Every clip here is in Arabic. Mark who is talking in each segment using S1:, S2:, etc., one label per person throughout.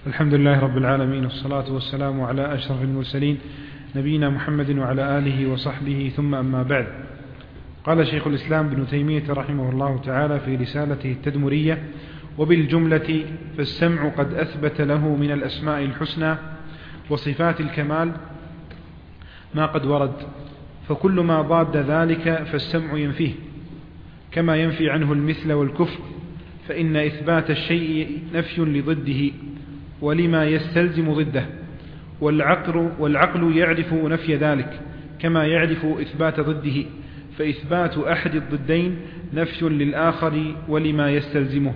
S1: الحمد لله رب العالمين، والصلاة والسلام على أشرف المرسلين نبينا محمد وعلى آله وصحبه، ثم أما بعد. قال شيخ الإسلام ابن تيمية رحمه الله تعالى في رسالته التدمرية: وبالجملة فالسمع قد أثبت له من الأسماء الحسنى وصفات الكمال ما قد ورد، فكل ما ضاد ذلك فالسمع ينفيه، كما ينفي عنه المثل والكفر، فإن إثبات الشيء نفي لضده ولما يستلزم ضده، والعقل يعرف نفي ذلك كما يعرف إثبات ضده، فإثبات أحد الضدين نفي للآخر ولما يستلزمه.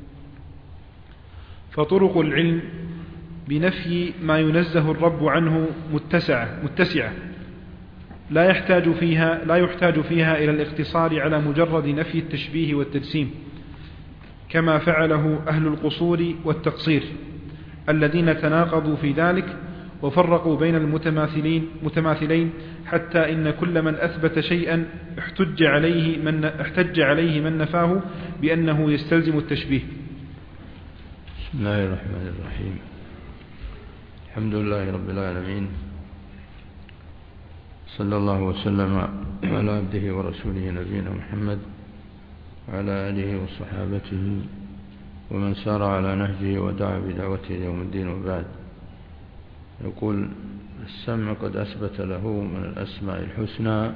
S1: فطرق العلم بنفي ما ينزه الرب عنه متسعة لا يحتاج فيها إلى الاقتصار على مجرد نفي التشبيه والتجسيم، كما فعله أهل القصور والتقصير الذين تناقضوا في ذلك وفرقوا بين المتماثلين، حتى إن كل من أثبت شيئا احتج عليه من نفاه بأنه يستلزم التشبيه.
S2: بسم الله الرحمن الرحيم. الحمد لله رب العالمين، صلى الله وسلم على عبده ورسوله نبينا محمد وعلى آله وصحابته ومن سار على نهجه ودعا بدعوته يوم الدين. وبعد، يقول: السمع قد أثبت له من الأسماء الحسنى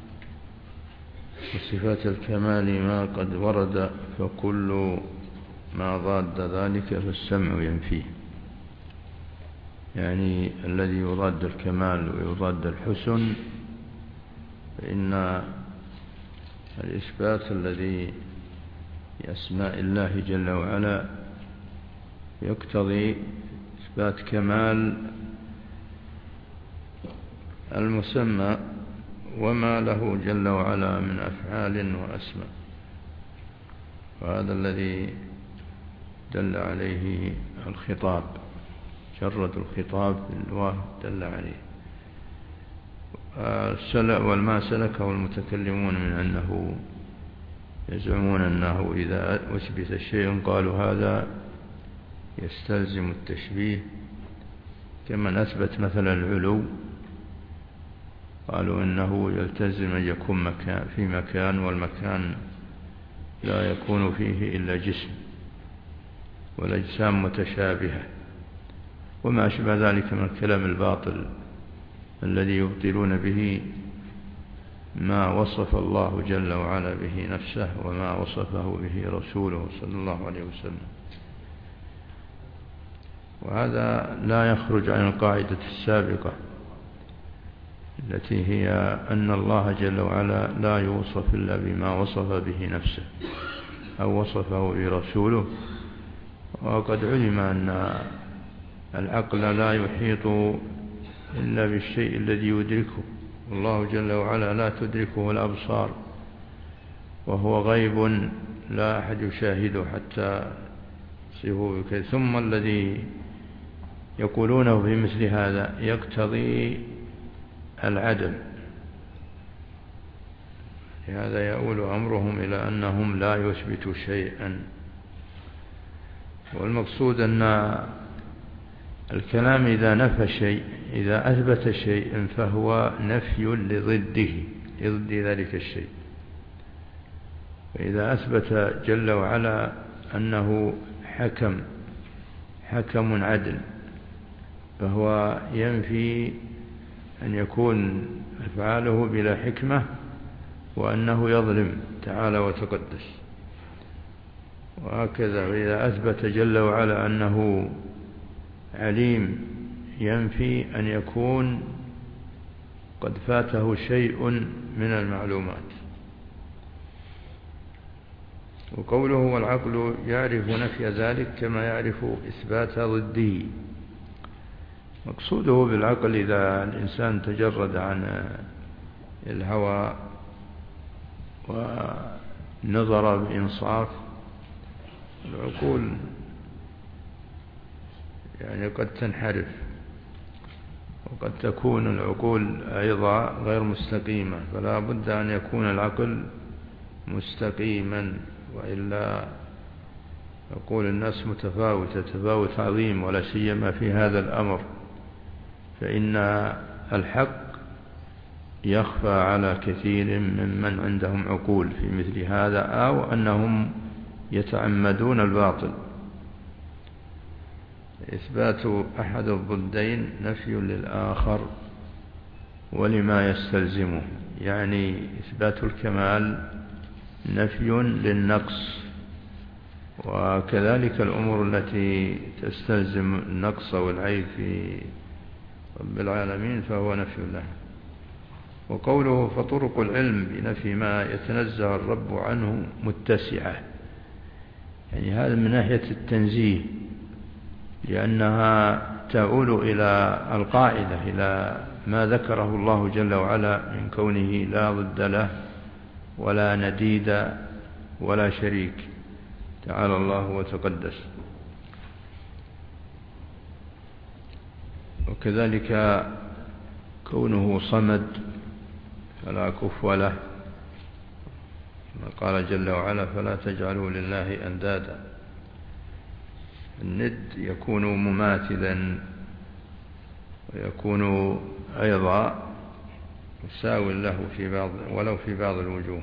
S2: وصفات الكمال ما قد ورد، فكل ما ضاد ذلك فالسمع ينفيه. يعني الذي يضاد الكمال ويضاد الحسن، فإن الإثبات الذي بأسماء الله جل وعلا يقتضي إثبات كمال المسمى وما له جل وعلا من أفعال وأسماء، وهذا الذي دل عليه الخطاب، جرد الخطاب بالواو دل عليه. والما سلكه المتكلمون من أنه يزعمون أنه إذا أثبت شيء قالوا هذا يستلزم التشبيه، كما أثبت مثلا العلو قالوا إنه يلتزم أن يكون في مكان، والمكان لا يكون فيه إلا جسم والأجسام متشابهة، وما أشبه ذلك من الكلام الباطل الذي يبطلون به ما وصف الله جل وعلا به نفسه وما وصفه به رسوله صلى الله عليه وسلم. وهذا لا يخرج عن القاعدة السابقة التي هي أن الله جل وعلا لا يوصف إلا بما وصف به نفسه أو وصفه برسوله. وقد علم أن العقل لا يحيط إلا بالشيء الذي يدركه، والله جل وعلا لا تدركه الأبصار، وهو غيب لا أحد يشاهده حتى يصفه بكذا. ثم الذي يقولونه في مثل هذا يقتضي العدم، لهذا يؤول أمرهم إلى أنهم لا يثبتوا شيئا. والمقصود أن الكلام إذا نفى شيء، إذا أثبت شيء فهو نفي لضد ذلك الشيء. وإذا أثبت جل وعلا أنه حكم عدل، فهو ينفي أن يكون أفعاله بلا حكمة وأنه يظلم تعالى وتقدس. وهكذا وإذا أثبت جل وعلا أنه عليم، ينفي أن يكون قد فاته شيء من المعلومات. وقوله والعقل يعرف نفي ذلك كما يعرف إثبات ضده. مقصوده بالعقل إذا الإنسان تجرد عن الهوى ونظر بإنصاف، العقول يعني قد تنحرف، وقد تكون العقول أيضا غير مستقيمة، فلا بد أن يكون العقل مستقيما، وإلا يقول الناس متفاوتة تفاوت عظيم، ولا سيما في هذا الأمر، فإن الحق يخفى على كثير ممن عندهم عقول في مثل هذا، أو أنهم يتعمدون الباطل. إثبات أحد الضدين نفي للآخر ولما يستلزمه، يعني إثبات الكمال نفي للنقص، وكذلك الأمور التي تستلزم النقص والعيب في رب العالمين فهو نفي له. وقوله فطرق العلم بنفي ما يتنزه الرب عنه متسعة، يعني هذا من ناحية التنزيه، لأنها تؤول إلى القاعدة، إلى ما ذكره الله جل وعلا من كونه لا ضد له ولا نديد ولا شريك، تعالى الله وتقدس. وكذلك كونه صمد فلا كفو له، قال جل وعلا فلا تجعلوا لله أندادا. الند يكون مماثلا ويكون أيضا مساو له في بعض ولو في بعض الوجوه.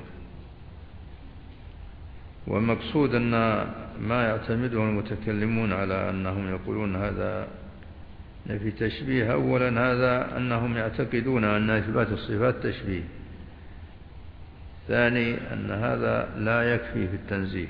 S2: والمقصود أن ما يعتمده المتكلمون على أنهم يقولون هذا نفي تشبيه، أولا هذا أنهم يعتقدون أن إثبات الصفات تشبيه، ثاني أن هذا لا يكفي في التنزيه،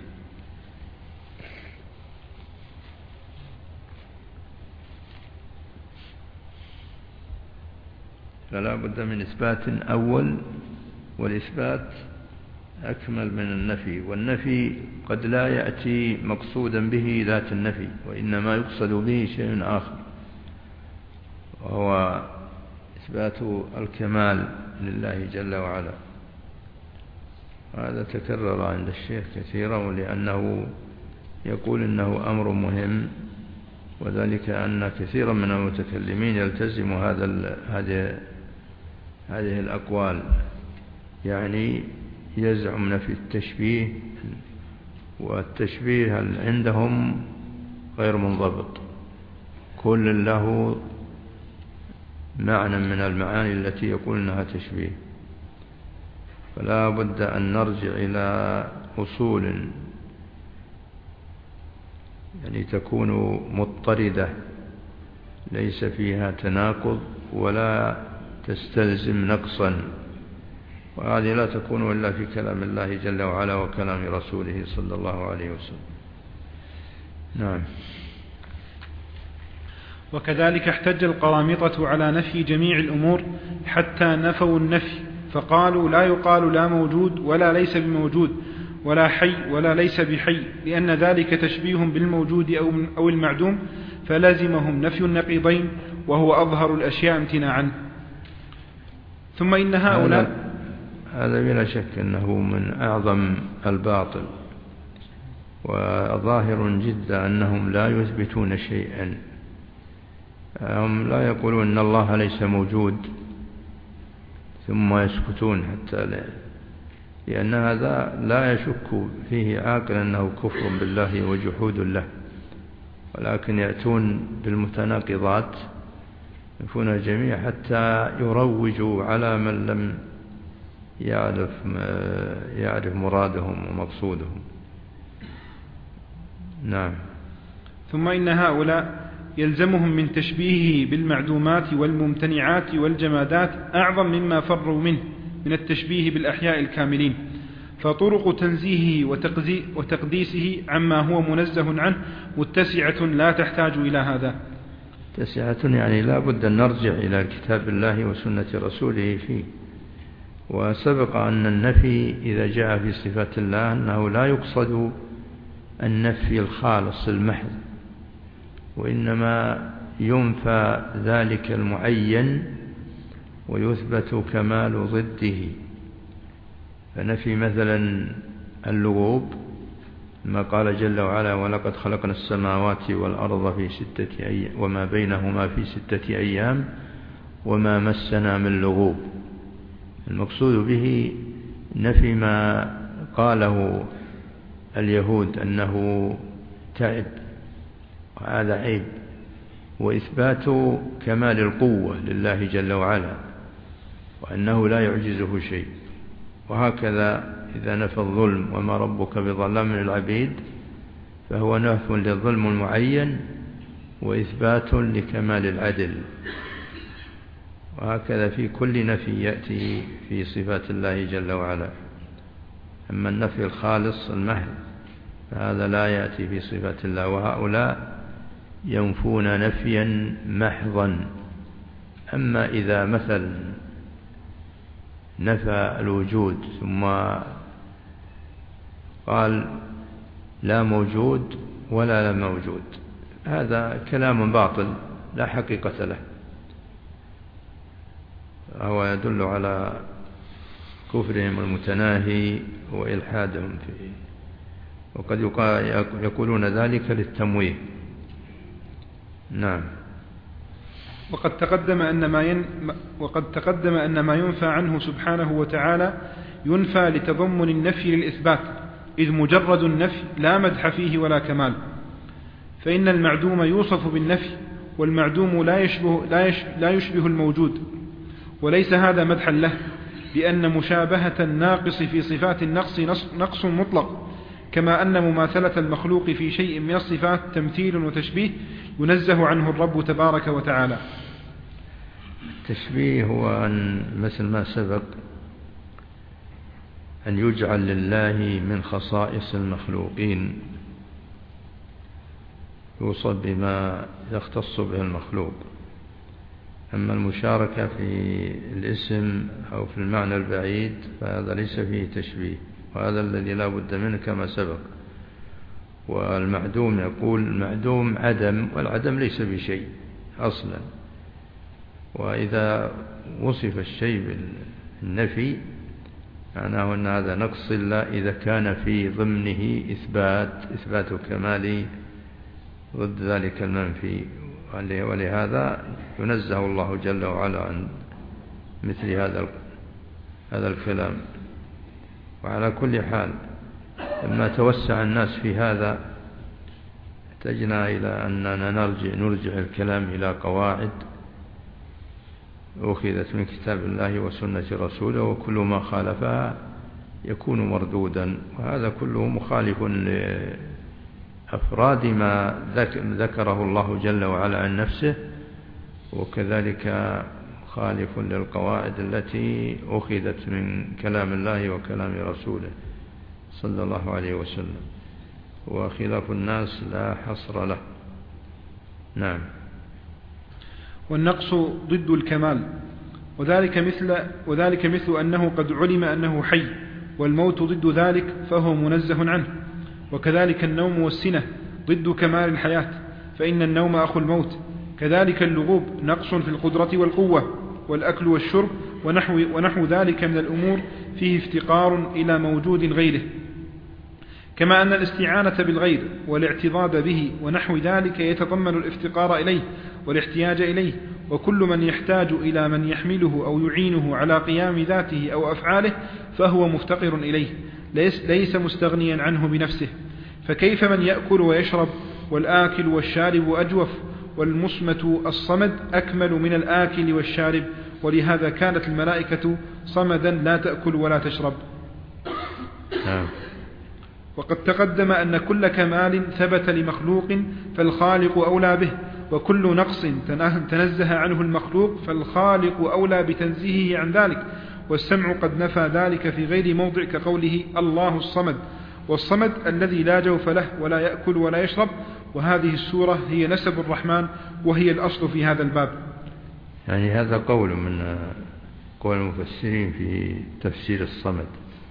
S2: فلا بد من إثبات أول، والإثبات أكمل من النفي. والنفي قد لا يأتي مقصودا به ذات النفي، وإنما يقصد به شيء آخر، وهو إثبات الكمال لله جل وعلا. هذا تكرر عند الشيخ كثيرا، لأنه يقول إنه أمر مهم، وذلك أن كثيرا من المتكلمين يلتزم هذه الأقوال، يعني يزعم نفي التشبيه، والتشبيه عندهم غير منضبط، كل له معنى من المعاني التي يقول إنها تشبيه. فلا بد أن نرجع إلى أصول يعني تكون مضطردة ليس فيها تناقض ولا تستلزم نقصا، وهذه لا تكون إلا في كلام الله جل وعلا وكلام رسوله صلى الله عليه وسلم. نعم.
S1: وكذلك احتج القرامطة على نفي جميع الأمور حتى نفوا النفي، فقالوا لا يقال لا موجود ولا ليس بموجود ولا حي ولا ليس بحي، لأن ذلك تشبيه بالموجود أو المعدوم، فلازمهم نفي النقيضين، وهو أظهر الأشياء امتناعا. ثم إن هؤلاء
S2: هذا بلا شك أنه من أعظم الباطل، وظاهر جدا أنهم لا يثبتون شيئا. هم لا يقولون أن الله ليس موجود ثم يسكتون حتى لا، لأن هذا لا يشك فيه عاقل أنه كفر بالله وجحود له، ولكن يأتون بالمتناقضات يفون الجميع حتى يروجوا على من لم يعرف مرادهم ومقصودهم. نعم.
S1: ثم إن هؤلاء يلزمهم من تشبيهه بالمعدومات والممتنعات والجمادات أعظم مما فروا منه من التشبيه بالأحياء الكاملين، فطرق تنزيهه وتقديسه عما هو منزه عنه متسعة لا تحتاج إلى هذا.
S2: متسعة يعني لا بد أن نرجع إلى كتاب الله وسنة رسوله فيه. وسبق أن النفي إذا جاء في صفات الله أنه لا يقصد النفي الخالص المحض، وإنما ينفى ذلك المعين ويثبت كمال ضده. فنفي مثلا اللغوب ما قال جل وعلا ولقد خلقنا السماوات والأرض في 6 أيام وما بينهما في 6 أيام وما مسنا من لغوب. المقصود به نفي ما قاله اليهود أنه تعب، وهذا عيب. وإثبات كمال القوة لله جل وعلا، وأنه لا يعجزه شيء. وهكذا إذا نفى الظلم وما ربك بظلام للعبيد، فهو نفي للظلم المعين وإثبات لكمال العدل. وهكذا في كل نفي يأتي في صفات الله جل وعلا. أما النفي الخالص المحض فهذا لا يأتي في صفات الله، وهؤلاء ينفون نفيا محضا. أما إذا مثل نفى الوجود ثم قال لا موجود ولا لا موجود، هذا كلام باطل لا حقيقة له، هو يدل على كفرهم المتناهي وإلحادهم فيه. وقد يقولون ذلك للتمويه. نعم.
S1: وقد تقدم أن ما ينفى عنه سبحانه وتعالى ينفى لتضمن النفي للإثبات، إذ مجرد النفي لا مدح فيه ولا كمال، فإن المعدوم يوصف بالنفي، والمعدوم لا يشبه الموجود، وليس هذا مدحا له، لأن مشابهة الناقص في صفات النقص نقص مطلق، كما أن مماثلة المخلوق في شيء من الصفات تمثيل وتشبيه ينزه عنه الرب تبارك وتعالى.
S2: التشبيه هو أن مثل ما سبق أن يجعل لله من خصائص المخلوقين يوصف بما يختص به المخلوق. أما المشاركة في الاسم أو في المعنى البعيد فهذا ليس فيه تشبيه، وهذا الذي لا بد منه كما سبق. والمعدوم يقول المعدوم عدم، والعدم ليس بشيء أصلا. وإذا وصف الشيء بالنفي معناه أن هذا نقص إلا إذا كان في ضمنه إثبات كمال ضد ذلك المنفي، ولهذا ينزه الله جل وعلا عن مثل هذا الكلام. وعلى كل حال لما توسع الناس في هذا احتجنا إلى أننا نرجع الكلام إلى قواعد أخذت من كتاب الله وسنة رسوله، وكل ما خالفها يكون مردودا. وهذا كله مخالف لأفراد ما ذكره الله جل وعلا عن نفسه، وكذلك خالف للقواعد التي أخذت من كلام الله وكلام رسوله صلى الله عليه وسلم. وخلاف الناس لا حصر له. نعم.
S1: والنقص ضد الكمال، وذلك مثل أنه قد علم أنه حي، والموت ضد ذلك فهو منزه عنه. وكذلك النوم والسنة ضد كمال الحياة، فإن النوم أخو الموت. كذلك اللغوب نقص في القدرة والقوة، والأكل والشرب ونحو ذلك من الأمور فيه افتقار إلى موجود غيره. كما أن الاستعانة بالغير والاعتضاد به ونحو ذلك يتضمن الافتقار إليه والاحتياج إليه. وكل من يحتاج إلى من يحمله أو يعينه على قيام ذاته أو أفعاله فهو مفتقر إليه، ليس مستغنيا عنه بنفسه. فكيف من يأكل ويشرب، والآكل والشارب أجوف، والمصمت الصمد أكمل من الآكل والشارب، ولهذا كانت الملائكة صمدا لا تأكل ولا تشرب. وقد تقدم أن كل كمال ثبت لمخلوق فالخالق أولى به، وكل نقص تنزه عنه المخلوق فالخالق أولى بتنزيهه عن ذلك. والسمع قد نفى ذلك في غير موضع كقوله الله الصمد، والصمد الذي لا جوف له ولا يأكل ولا يشرب. وهذه السورة هي نسب الرحمن، وهي الأصل في هذا الباب.
S2: يعني هذا قول من قول المفسرين في تفسير الصمد،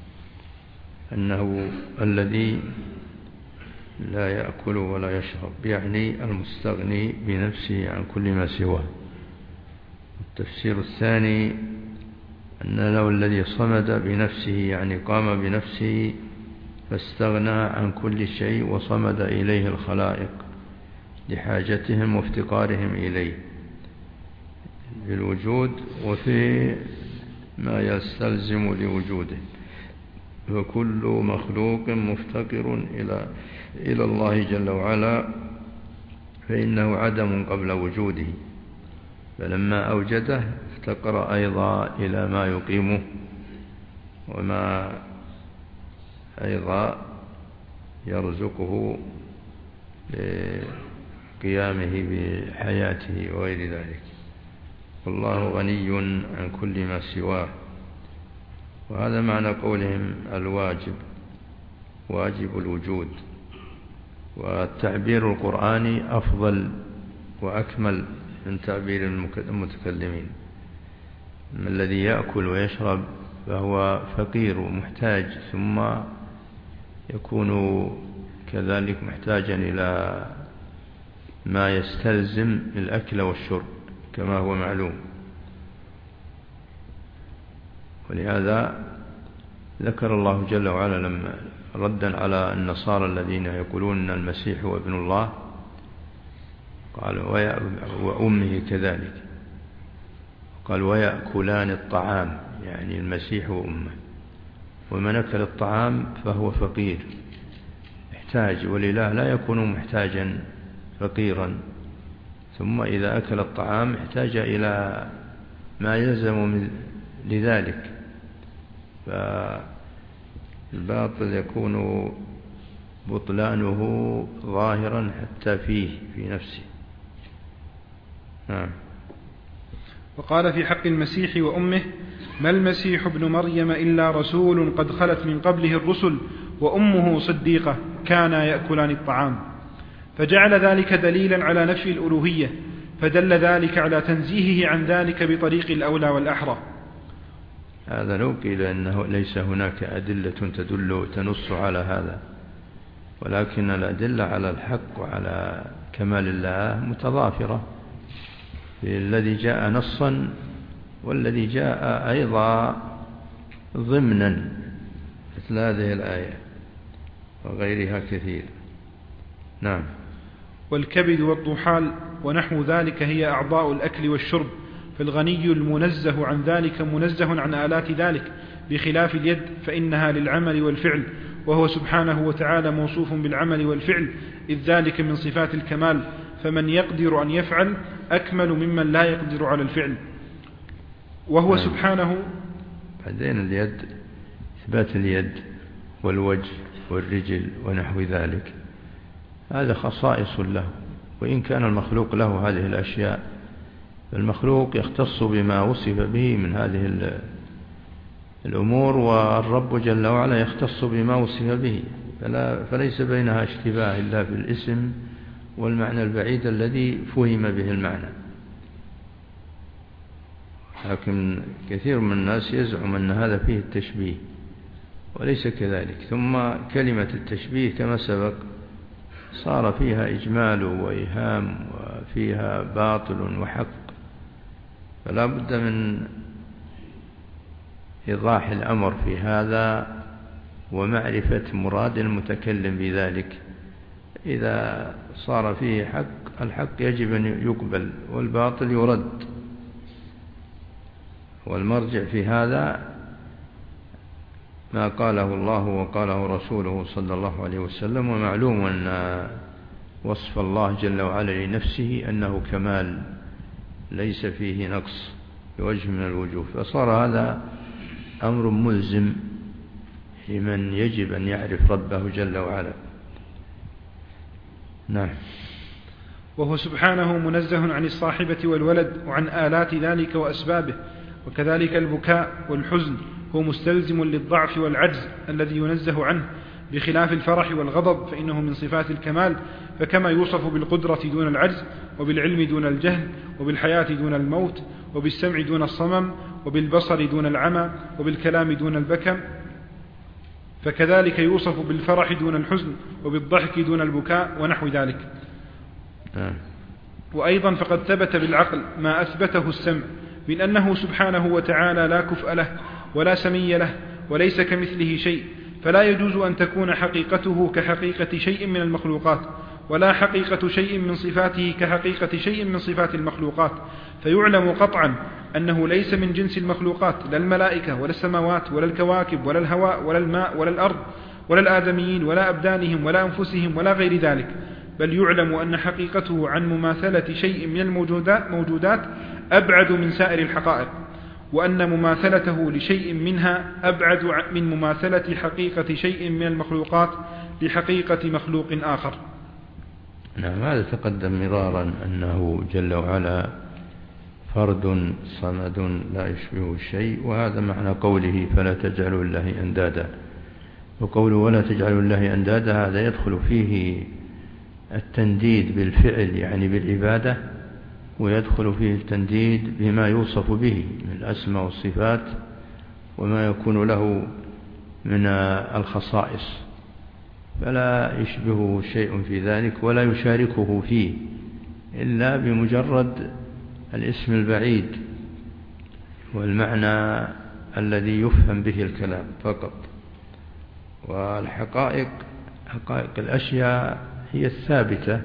S2: أنه الذي لا يأكل ولا يشرب، يعني المستغني بنفسه عن كل ما سواه. التفسير الثاني أنه الذي صمد بنفسه، يعني قام بنفسه فاستغنى عن كل شيء وصمد إليه الخلائق لحاجتهم وافتقارهم إليه بالوجود وفي ما يستلزم لوجوده. فكل مخلوق مفتقر إلى الله جل وعلا، فإنه عدم قبل وجوده، فلما أوجده افتقر أيضا إلى ما يقيمه، وما أيضا يرزقه لقيامه بحياته وغير ذلك. والله غني عن كل ما سواه. وهذا معنى قولهم الواجب، واجب الوجود. والتعبير القرآني أفضل وأكمل من تعبير المتكلمين. الذي يأكل ويشرب فهو فقير ومحتاج، ثم يكون كذلك محتاجا إلى ما يستلزم الأكل والشرب كما هو معلوم. ولهذا ذكر الله جل وعلا لما ردا على النصارى الذين يقولون أن المسيح هو ابن الله، قال وأمه كذلك، قال ويأكلان الطعام، يعني المسيح وأمه. ومن أكل الطعام فهو فقير يحتاج، والإله لا يكون محتاجا فقيرا، ثم إذا أكل الطعام احتاج إلى ما يلزم لذلك، فالباطل يكون بطلانه ظاهرا حتى فيه في نفسه.
S1: وقال في حق المسيح وأمه: ما المسيح ابن مريم إلا رسول قد خلت من قبله الرسل وأمه صديقة كانا يأكلان الطعام، فجعل ذلك دليلا على نفي الألوهية، فدل ذلك على تنزيهه عن ذلك بطريق الأولى والأحرى.
S2: هذا لو قيل أنه ليس هناك أدلة تنص على هذا، ولكن الأدلة على الحق وعلى كمال الله متضافرة، الذي جاء نصا والذي جاء أيضا ضمنا، مثل هذه الآية وغيرها كثير. نعم.
S1: والكبد والطحال ونحو ذلك هي أعضاء الأكل والشرب، فالغني المنزه عن ذلك منزه عن آلات ذلك، بخلاف اليد فإنها للعمل والفعل، وهو سبحانه وتعالى موصوف بالعمل والفعل، إذ ذلك من صفات الكمال، فمن يقدر أن يفعل أكمل ممن لا يقدر على الفعل. وهو سبحانه.
S2: بعدين اليد، إثبات اليد والوجه والرجل ونحو ذلك، هذا خصائص له، وإن كان المخلوق له هذه الأشياء، المخلوق يختص بما وصف به من هذه الأمور، والرب جل وعلا يختص بما وصف به، فليس بينها اشتباه إلا في الاسم والمعنى البعيد الذي فهم به المعنى. لكن كثير من الناس يزعم أن هذا فيه التشبيه، وليس كذلك. ثم كلمة التشبيه كما سبق صار فيها إجمال وإيهام، وفيها باطل وحق، فلا بد من إيضاح الأمر في هذا ومعرفة مراد المتكلم بذلك. إذا صار فيه حق، الحق يجب أن يقبل والباطل يرد، والمرجع في هذا ما قاله الله وقاله رسوله صلى الله عليه وسلم. ومعلوم أن وصف الله جل وعلا لنفسه أنه كمال ليس فيه نقص بوجه من الوجوه، فصار هذا أمر ملزم لمن يجب أن يعرف ربه جل وعلا. نعم.
S1: وهو سبحانه منزه عن الصاحبة والولد وعن آلات ذلك وأسبابه، وكذلك البكاء والحزن هو مستلزم للضعف والعجز الذي ينزه عنه، بخلاف الفرح والغضب فإنه من صفات الكمال، فكما يوصف بالقدرة دون العجز، وبالعلم دون الجهل، وبالحياة دون الموت، وبالسمع دون الصمم، وبالبصر دون العمى، وبالكلام دون البكم، فكذلك يوصف بالفرح دون الحزن، وبالضحك دون البكاء ونحو ذلك. وأيضا فقد ثبت بالعقل ما أثبته السمع من أنه سبحانه وتعالى لا كفء له ولا سمي له وليس كمثله شيء، فلا يجوز أن تكون حقيقته كحقيقة شيء من المخلوقات، ولا حقيقة شيء من صفاته كحقيقة شيء من صفات المخلوقات، فيعلم قطعا أنه ليس من جنس المخلوقات، لا الملائكة ولا السماوات ولا الكواكب ولا الهواء ولا الماء ولا الأرض ولا الآدميين ولا أبدانهم ولا أنفسهم ولا غير ذلك، بل يعلم أن حقيقته عن مماثلة شيء من الموجودات أبعد من سائر الحقائق، وأن مماثلته لشيء منها أبعد من مماثلة حقيقة شيء من المخلوقات لحقيقة مخلوق آخر.
S2: نعم، هذا تقدم مرارا أنه جل وعلا فرد صمد لا يشبه شيء، وهذا معنى قوله فلا تجعلوا الله أندادا. وقوله ولا تجعلوا الله أندادا هذا يدخل فيه التنديد بالفعل يعني بالعبادة، ويدخل فيه التنديد بما يوصف به من الأسماء والصفات وما يكون له من الخصائص، فلا يشبه شيء في ذلك ولا يشاركه فيه إلا بمجرد الاسم البعيد والمعنى الذي يفهم به الكلام فقط. والحقائق حقائق الأشياء هي الثابتة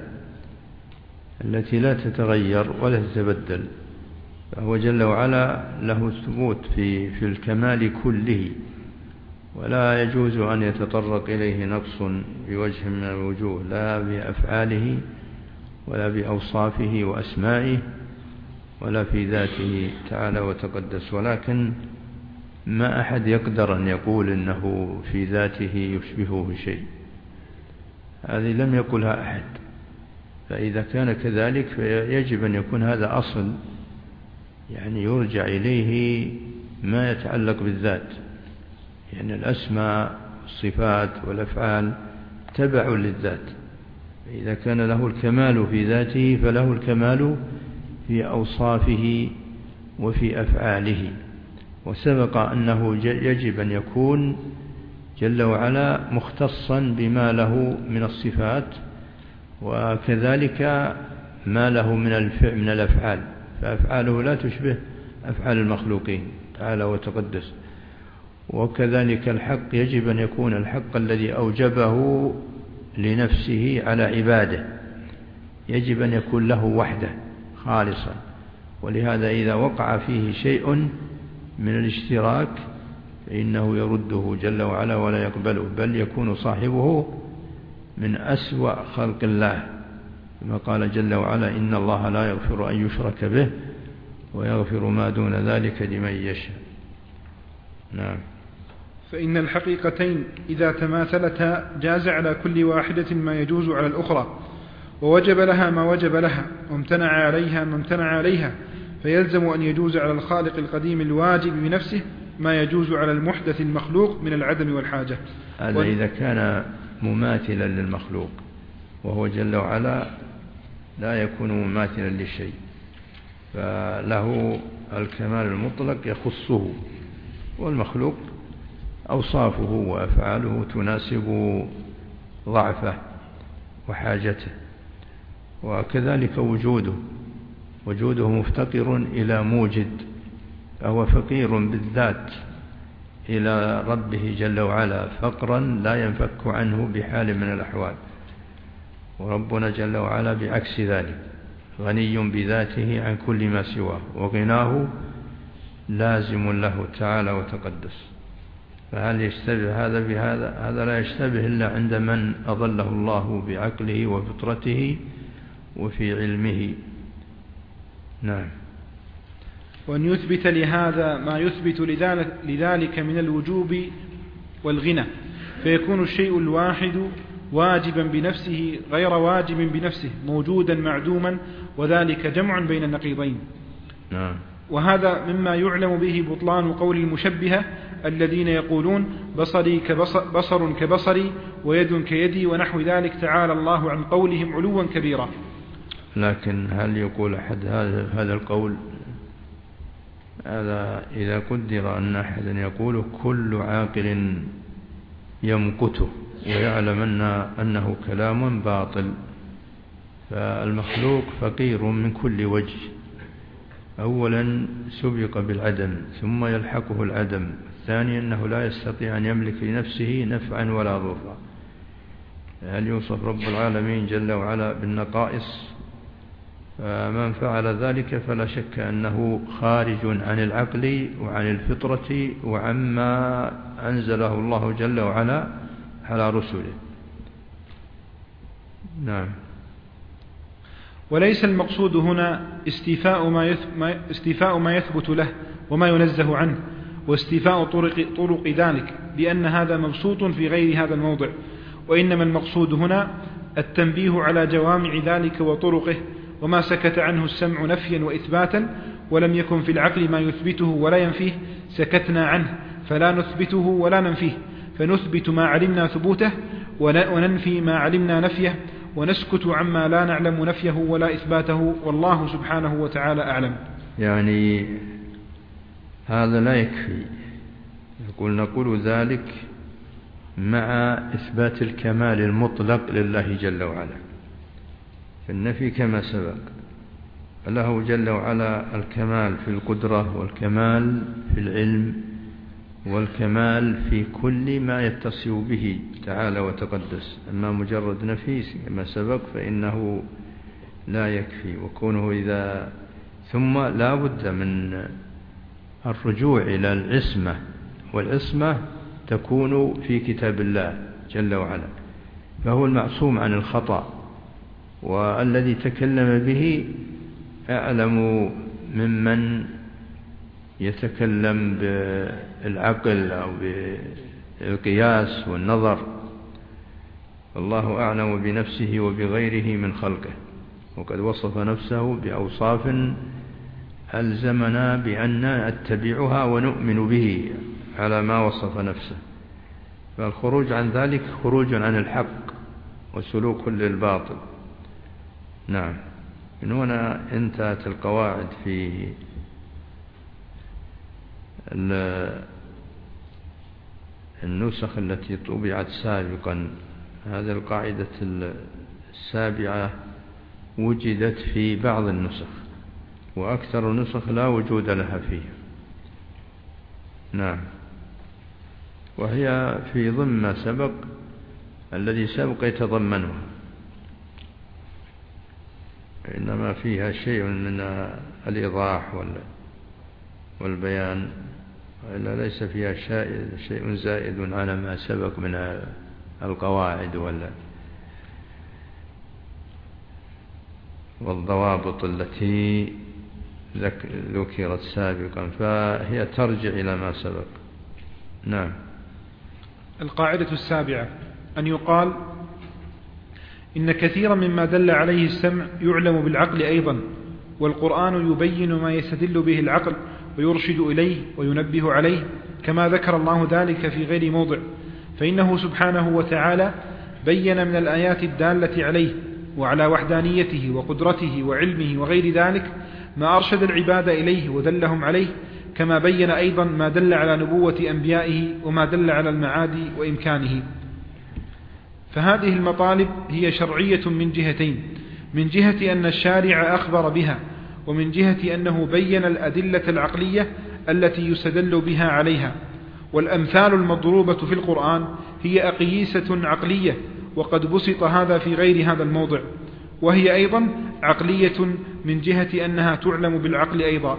S2: التي لا تتغير ولا تتبدل، فهو جل وعلا له الثبوت في الكمال كله، ولا يجوز أن يتطرق إليه نقص بوجه من الوجوه، لا بأفعاله ولا بأوصافه وأسمائه ولا في ذاته تعالى وتقدس. ولكن ما أحد يقدر أن يقول إنه في ذاته يشبهه شيء، هذه لم يقلها أحد. فإذا كان كذلك فيجب أن يكون هذا أصل، يعني يرجع إليه ما يتعلق بالذات، يعني الأسماء والصفات والأفعال تبع للذات، فإذا كان له الكمال في ذاته فله الكمال في أوصافه وفي أفعاله. وسبق أنه يجب أن يكون جل وعلا مختصا بما له من الصفات، وكذلك ما له من الأفعال، فأفعاله لا تشبه أفعال المخلوقين تعالى وتقدس. وكذلك الحق يجب أن يكون الحق الذي أوجبه لنفسه على عباده، يجب أن يكون له وحده خالصا. ولهذا إذا وقع فيه شيء من الاشتراك فإنه يرده جل وعلا ولا يقبله، بل يكون صاحبه من أسوأ خلق الله، كما قال جل وعلا إن الله لا يغفر أن يشرك به ويغفر ما دون ذلك لمن يشاء. نعم.
S1: فإن الحقيقتين إذا تماثلتا جاز على كل واحدة ما يجوز على الأخرى، ووجب لها ما وجب لها، وامتنع عليها ما امتنع عليها، فيلزم أن يجوز على الخالق القديم الواجب بنفسه ما يجوز على المحدث المخلوق من العدم والحاجة.
S2: هذا إذا كان مماثلا للمخلوق، وهو جل وعلا لا يكون مماثلا للشيء، فله الكمال المطلق يخصه، والمخلوق أوصافه وأفعاله تناسب ضعفه وحاجته. وكذلك وجوده مفتقر إلى موجد، فهو فقير بالذات إلى ربه جل وعلا فقرا لا ينفك عنه بحال من الأحوال. وربنا جل وعلا بعكس ذلك غني بذاته عن كل ما سواه، وغناه لازم له تعالى وتقدس. فهل يشتبه هذا بهذا؟ هذا لا يشتبه إلا عند من أضله الله بعقله وفطرته وفي علمه. نعم.
S1: وأن يثبت لهذا ما يثبت لذلك من الوجوب والغنى، فيكون الشيء الواحد واجبا بنفسه غير واجب بنفسه، موجودا معدوما، وذلك جمع بين النقيضين.
S2: نعم.
S1: وهذا مما يعلم به بطلان قول المشبهة الذين يقولون بصري بصر كبصري ويد كيدي ونحو ذلك، تعالى الله عن قولهم علوا كبيرا.
S2: لكن هل يقول أحد هذا القول؟ هذا إذا قدر أن أحدا يقول كل عاقل يمقته ويعلم أنه كلام باطل. فالمخلوق فقير من كل وجه، أولا سبق بالعدم ثم يلحقه العدم، الثاني أنه لا يستطيع أن يملك لنفسه نفعا ولا ضرا، هل يوصف رب العالمين جل وعلا بالنقائص؟ فمن فعل ذلك فلا شك أنه خارج عن العقل وعن الفطرة وعما أنزله الله جل وعلا على رسله. نعم.
S1: وليس المقصود هنا استيفاء ما يثبت له وما ينزه عنه، واستيفاء طرق ذلك، لأن هذا مبسوط في غير هذا الموضع، وإنما المقصود هنا التنبيه على جوامع ذلك وطرقه، وما سكت عنه السمع نفيا وإثباتا ولم يكن في العقل ما يثبته ولا ينفيه سكتنا عنه، فلا نثبته ولا ننفيه، فنثبت ما علمنا ثبوته وننفي ما علمنا نفيه، ونسكت عما لا نعلم نفيه ولا إثباته، والله سبحانه وتعالى أعلم.
S2: يعني هذا لا يكفي، نقول ذلك مع إثبات الكمال المطلق لله جل وعلا. في النفي كما سبق له جل وعلا الكمال في القدرة والكمال في العلم والكمال في كل ما يتصف به تعالى وتقدس. أما مجرد نفي كما سبق فإنه لا يكفي، وكونه إذا ثم لا بد من الرجوع إلى العصمة، والعصمة تكون في كتاب الله جل وعلا، فهو المعصوم عن الخطأ، والذي تكلم به أعلم ممن يتكلم بالعقل أو بالقياس والنظر. الله أعلم بنفسه وبغيره من خلقه، وقد وصف نفسه بأوصاف ألزمنا بأن نتبعها ونؤمن به على ما وصف نفسه، فالخروج عن ذلك خروج عن الحق وسلوك للباطل. نعم. من هنا انتهت القواعد في النسخ التي طبعت سابقا. هذه القاعدة السابعة وجدت في بعض النسخ، وأكثر النسخ لا وجود لها فيها. نعم. وهي في ضمن ما سبق، الذي سبق يتضمنها، إنما فيها شيء من الإيضاح والبيان، إلا ليس فيها شيء زائد على ما سبق من القواعد والضوابط التي ذكرت سابقا، فهي ترجع إلى ما سبق. نعم.
S1: القاعدة السابعة أن يقال إن كثيرا مما دل عليه السمع يعلم بالعقل أيضا، والقرآن يبين ما يستدل به العقل ويرشد إليه وينبه عليه، كما ذكر الله ذلك في غير موضع، فإنه سبحانه وتعالى بين من الآيات الدالة عليه وعلى وحدانيته وقدرته وعلمه وغير ذلك ما أرشد العباد إليه ودلهم عليه، كما بين أيضا ما دل على نبوة أنبيائه وما دل على المعاد وإمكانه. فهذه المطالب هي شرعية من جهتين: من جهة أن الشارع أخبر بها، ومن جهة أنه بين الأدلة العقلية التي يستدل بها عليها. والأمثال المضروبة في القرآن هي أقيسة عقلية، وقد بسط هذا في غير هذا الموضع، وهي أيضا عقلية من جهة أنها تعلم بالعقل أيضا.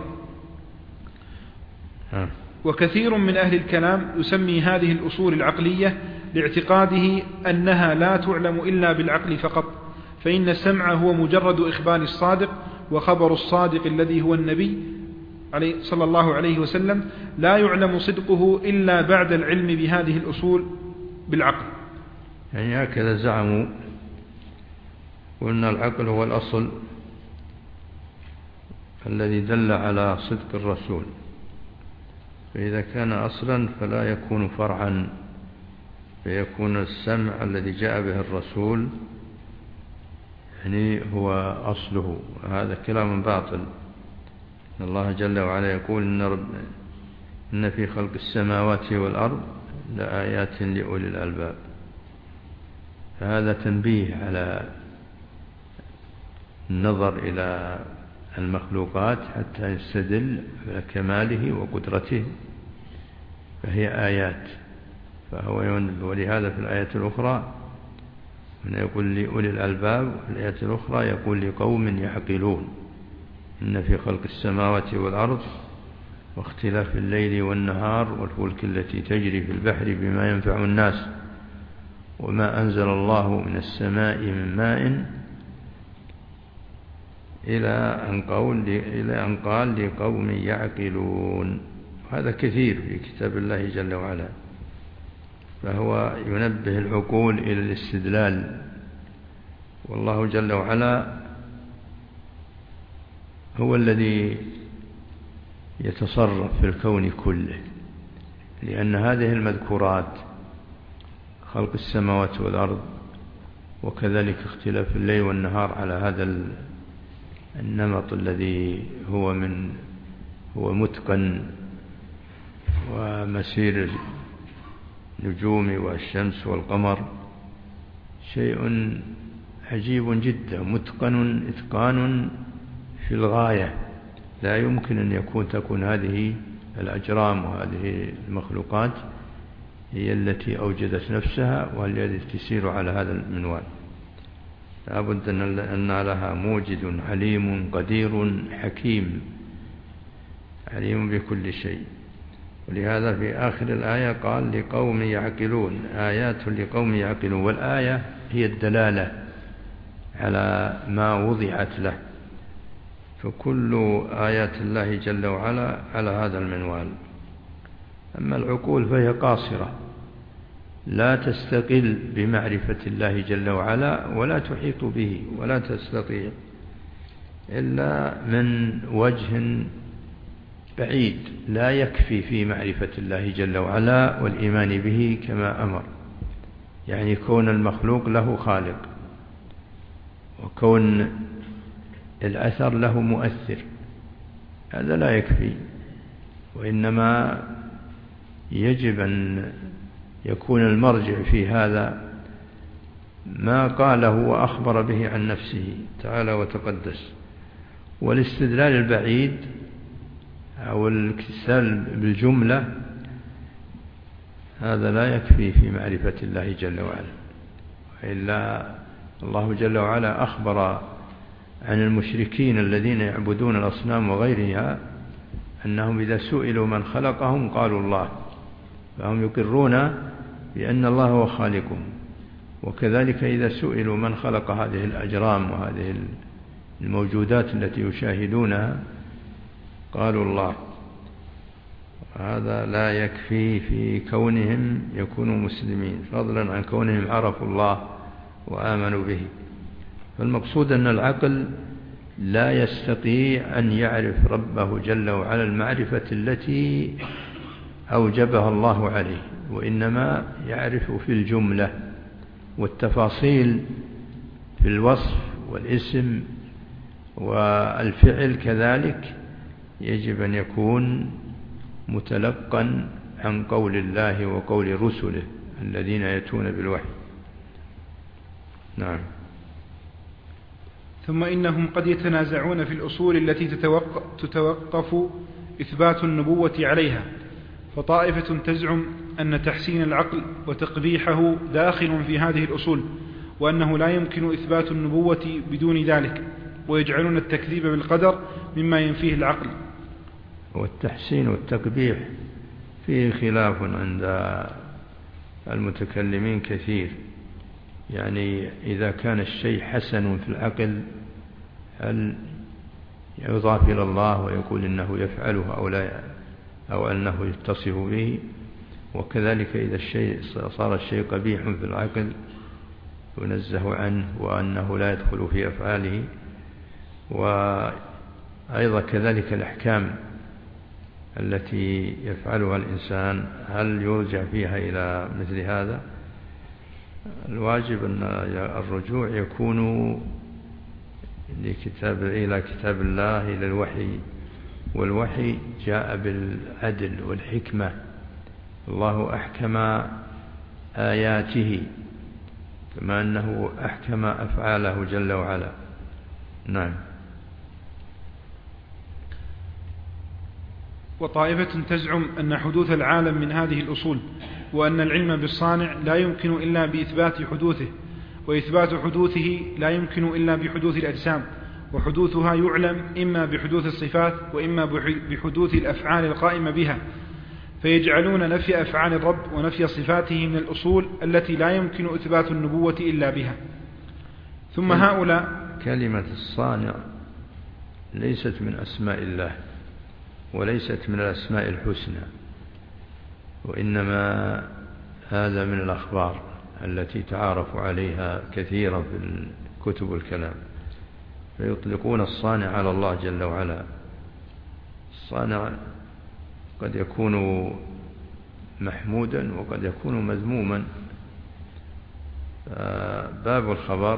S1: وكثير من أهل الكلام يسمي هذه الأصول العقلية لاعتقاده أنها لا تعلم إلا بالعقل فقط، فإن السمع هو مجرد إخبار الصادق، وخبر الصادق الذي هو النبي صلى الله عليه وسلم لا يعلم صدقه إلا بعد العلم بهذه الأصول بالعقل.
S2: يعني هكذا زعموا، وأن العقل هو الأصل الذي دل على صدق الرسول، فإذا كان أصلا فلا يكون فرعا، فيكون السمع الذي جاء به الرسول يعني هو أصله. هذا كلام باطل. إن الله جل وعلا يقول إن في خلق السماوات والأرض لآيات لأولي الألباب، فهذا تنبيه على النظر إلى المخلوقات حتى يستدل على كماله وقدرته، فهي آيات، فهو ينبه. ولهذا في الآية الأخرى هنا يقول لأولي الألباب، وفي الآية الأخرى يقول لقوم يعقلون. إن في خلق السماوات والأرض واختلاف الليل والنهار والفلك التي تجري في البحر بما ينفع الناس وما أنزل الله من السماء من ماء إلى أن قال لقوم يعقلون. هذا كثير في كتاب الله جل وعلا، فهو ينبه العقول إلى الاستدلال. والله جل وعلا هو الذي يتصرف في الكون كله، لأن هذه المذكورات خلق السماوات والأرض وكذلك اختلاف الليل والنهار على هذا النمط الذي هو متقن، ومسير النجوم والشمس والقمر شيء عجيب جدا، متقن إتقان في الغاية. لا يمكن أن تكون هذه الأجرام وهذه المخلوقات هي التي أوجدت نفسها وهي التي تسير على هذا المنوال. لابد أن لها موجد عليم قدير حكيم، عليم بكل شيء. ولهذا في آخر الآية قال لقوم يعقلون، آيات لقوم يعقلون. والآية هي الدلالة على ما وضعت له، فكل آيات الله جل وعلا على هذا المنوال. أما العقول فهي قاصرة، لا تستقل بمعرفة الله جل وعلا ولا تحيط به ولا تستطيع إلا من وجه بعيد، لا يكفي في معرفة الله جل وعلا والإيمان به كما أمر. يعني كون المخلوق له خالق، وكون الأثر له مؤثر، هذا لا يكفي، وإنما يجب أن يكون المرجع في هذا ما قاله وأخبر به عن نفسه تعالى وتقدس. والاستدلال البعيد أو الاكتسال بالجملة هذا لا يكفي في معرفة الله جل وعلا. إلا الله جل وعلا أخبر عن المشركين الذين يعبدون الأصنام وغيرها أنهم إذا سئلوا من خلقهم قالوا الله، فهم يقرون بأن الله هو خالقهم. وكذلك إذا سئلوا من خلق هذه الأجرام وهذه الموجودات التي يشاهدونها قالوا الله. هذا لا يكفي في كونهم يكونوا مسلمين، فضلا عن كونهم عرفوا الله وآمنوا به. فالمقصود أن العقل لا يستطيع أن يعرف ربه جل وعلا المعرفة التي أوجبها الله عليه، وإنما يعرف في الجملة، والتفاصيل في الوصف والاسم والفعل كذلك يجب أن يكون متلقا عن قول الله وقول رسله الذين يأتون بالوحي. نعم.
S1: ثم إنهم قد يتنازعون في الأصول التي تتوقف إثبات النبوة عليها، فطائفة تزعم أن تحسين العقل وتقبيحه داخل في هذه الأصول، وأنه لا يمكن إثبات النبوة بدون ذلك، ويجعلون التكذيب بالقدر مما ينفيه العقل.
S2: والتحسين والتقبيح فيه خلاف عند المتكلمين كثير. يعني إذا كان الشيء حسن في العقل هل يضاف إلى الله ويقول إنه يفعله أو أنه يتصف به؟ وكذلك إذا صار الشيء قبيح في العقل ينزه عنه وأنه لا يدخل في أفعاله. وأيضا كذلك الأحكام التي يفعلها الإنسان هل يرجع فيها إلى مثل هذا؟ الواجب أن الرجوع يكون إلى كتاب الله، إلى الوحي، والوحي جاء بالعدل والحكمة. الله أحكم آياته كما أنه أحكم أفعاله جل وعلا. نعم.
S1: وطائفة تزعم أن حدوث العالم من هذه الأصول، وأن العلم بالصانع لا يمكن إلا بإثبات حدوثه، وإثبات حدوثه لا يمكن إلا بحدوث الأجسام، وحدوثها يعلم إما بحدوث الصفات وإما بحدوث الأفعال القائمة بها، فيجعلون نفي أفعال الرب ونفي صفاته من الأصول التي لا يمكن إثبات النبوة إلا بها. ثم هؤلاء
S2: كلمة الصانع ليست من أسماء الله وليست من الأسماء الحسنى، وإنما هذا من الأخبار التي تعارف عليها كثيرا في كتب الكلام، فيطلقون الصانع على الله جل وعلا. الصانع قد يكون محمودا وقد يكون مذموما. باب الخبر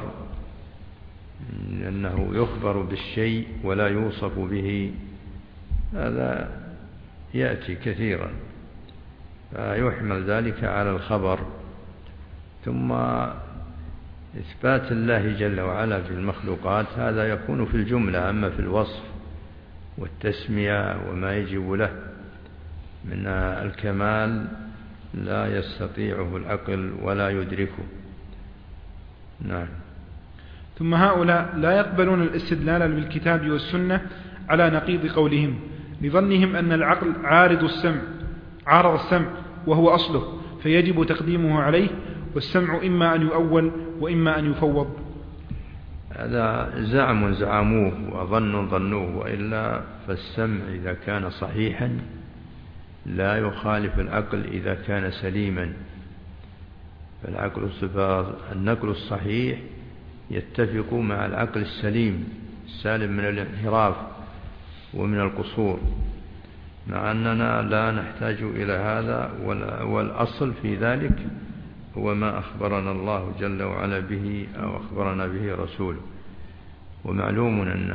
S2: أنه يخبر بالشيء ولا يوصف به، هذا يأتي كثيرا، فيحمل ذلك على الخبر. ثم إثبات الله جل وعلا في المخلوقات هذا يكون في الجملة، أما في الوصف والتسمية وما يجب له من الكمال لا يستطيعه العقل ولا يدركه. نعم.
S1: ثم هؤلاء لا يقبلون الاستدلال بالكتاب والسنة على نقيض قولهم، لظنهم أن العقل عارض السمع وهو أصله، فيجب تقديمه عليه، والسمع إما أن يؤول وإما أن يفوض.
S2: هذا زعم زعموه وظنوه، وإلا فالسمع إذا كان صحيحا لا يخالف العقل إذا كان سليما. النقل الصحيح يتفق مع العقل السليم السالم من الانحراف ومن القصور، مع أننا لا نحتاج إلى هذا، والأصل في ذلك هو ما أخبرنا الله جل وعلا به أو أخبرنا به رسوله. ومعلوم أن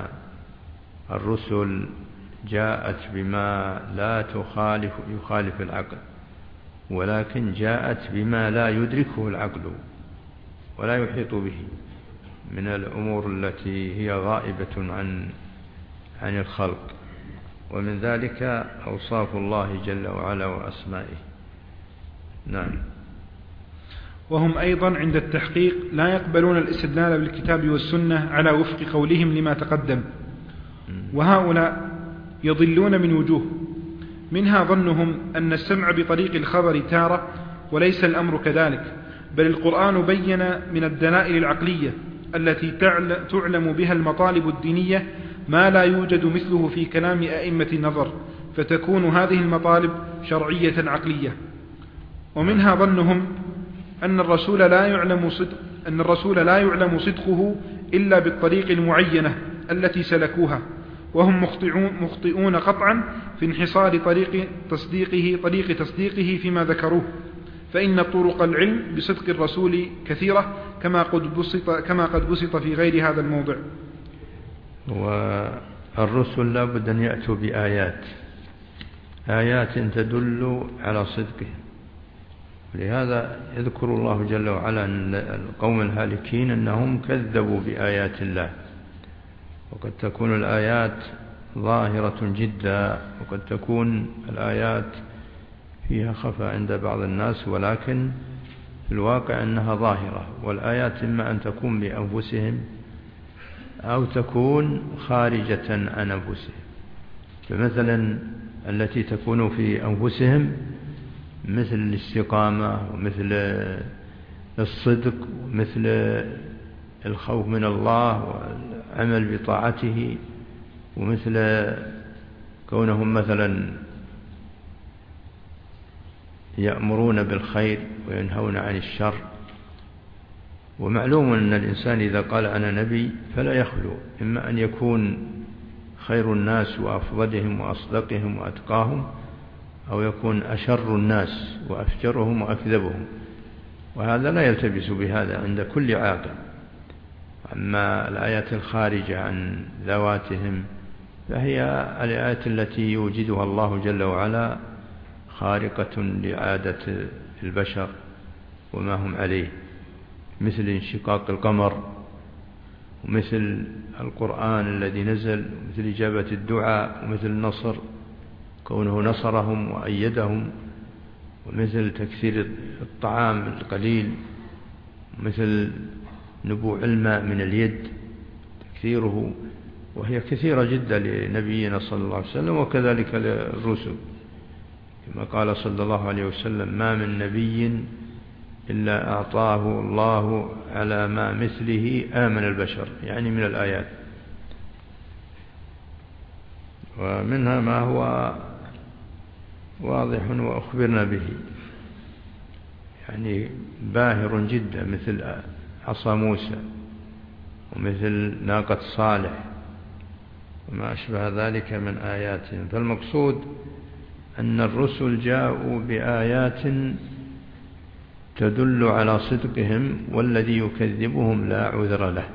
S2: الرسل جاءت بما لا يخالف العقل، ولكن جاءت بما لا يدركه العقل ولا يحيط به من الأمور التي هي غائبة عن الخلق، ومن ذلك أوصاف الله جل وعلا وأسمائه. نعم.
S1: وهم أيضا عند التحقيق لا يقبلون الاستدلال بالكتاب والسنة على وفق قولهم لما تقدم. وهؤلاء يضلون من وجوه، منها ظنهم أن السمع بطريق الخبر تارة، وليس الأمر كذلك، بل القرآن بين من الدلائل العقلية التي تعلم بها المطالب الدينية ما لا يوجد مثله في كلام أئمة النظر، فتكون هذه المطالب شرعية عقلية. ومنها ظنهم أن الرسول لا يعلم صدقه إلا بالطريق المعينة التي سلكوها، وهم مخطئون قطعا في انحصار طريق تصديقه فيما ذكروه، فإن طرق العلم بصدق الرسول كثيرة كما قد بسط في غير هذا الموضع.
S2: والرسل لا بد أن يأتوا بآيات تدل على صدقه، لهذا يذكر الله جل وعلا أن القوم الهالكين أنهم كذبوا بآيات الله، وقد تكون الآيات ظاهرة جدا، وقد تكون الآيات فيها خفى عند بعض الناس، ولكن في الواقع أنها ظاهرة. والآيات إما أن تكون بأنفسهم أو تكون خارجة عن أنفسهم. فمثلا التي تكون في أنفسهم مثل الاستقامة ومثل الصدق ومثل الخوف من الله والعمل بطاعته، ومثل كونهم مثلا يأمرون بالخير وينهون عن الشر. ومعلوم أن الإنسان إذا قال أنا نبي فلا يخلو إما أن يكون خير الناس وأفضلهم وأصدقهم وأتقاهم، أو يكون أشر الناس وأفجرهم وأكذبهم، وهذا لا يلتبس بهذا عند كل عاقل. أما الآيات الخارجة عن ذواتهم فهي الآيات التي يوجدها الله جل وعلا خارقة لعادة البشر وما هم عليه، مثل انشقاق القمر، ومثل القرآن الذي نزل، ومثل إجابة الدعاء، ومثل النصر كونه نصرهم وأيدهم، ومثل تكثير الطعام القليل مثل نبوع الماء من اليد تكثيره، وهي كثيرة جدا لنبينا صلى الله عليه وسلم وكذلك للرسل، كما قال صلى الله عليه وسلم: ما من نبي إلا أعطاه الله على ما مثله آمن البشر، يعني من الآيات. ومنها ما هو واضح وأخبرنا به، يعني باهر جدا، مثل عصا موسى ومثل ناقة صالح وما أشبه ذلك من آياتهم. فالمقصود أن الرسل جاءوا بآيات تدل على صدقهم، والذي يكذبهم لا عذر له،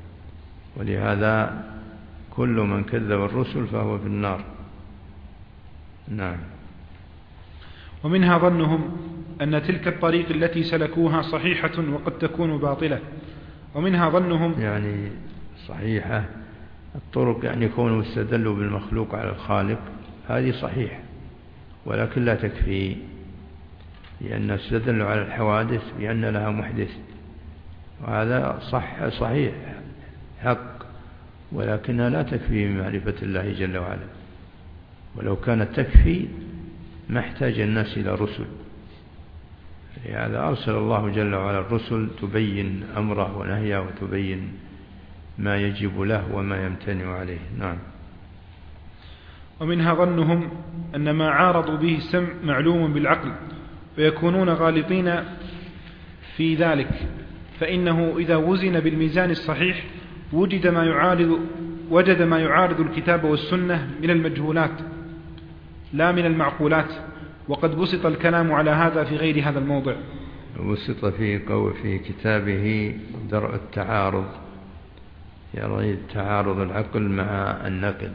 S2: ولهذا كل من كذب الرسل فهو في النار. نعم.
S1: ومنها ظنهم أن تلك الطريق التي سلكوها صحيحة وقد تكون باطلة. ومنها ظنهم
S2: يعني صحيحة الطرق، يعني يكونوا استدلوا بالمخلوق على الخالق، هذه صحيحة، ولكن لا تكفي، لأن استدلوا على الحوادث بأن لها محدث، وهذا صحيح حق، ولكنها لا تكفي بمعرفة الله جل وعلا. ولو كانت تكفي ما احتاج الناس إلى رسل، لهذا أرسل الله جل وعلا الرسل تبين أمره ونهيه وتبين ما يجب له وما يمتنع عليه. نعم.
S1: ومنها ظنهم أن ما عارضوا به السمع معلوم بالعقل، ويكونون غالطين في ذلك، فإنه إذا وزن بالميزان الصحيح وجد ما يعارض الكتاب والسنة من المجهولات لا من المعقولات. وقد بسط الكلام على هذا في غير هذا الموضع.
S2: بسط في كتابه درء التعارض، يعني تعارض العقل مع النقل،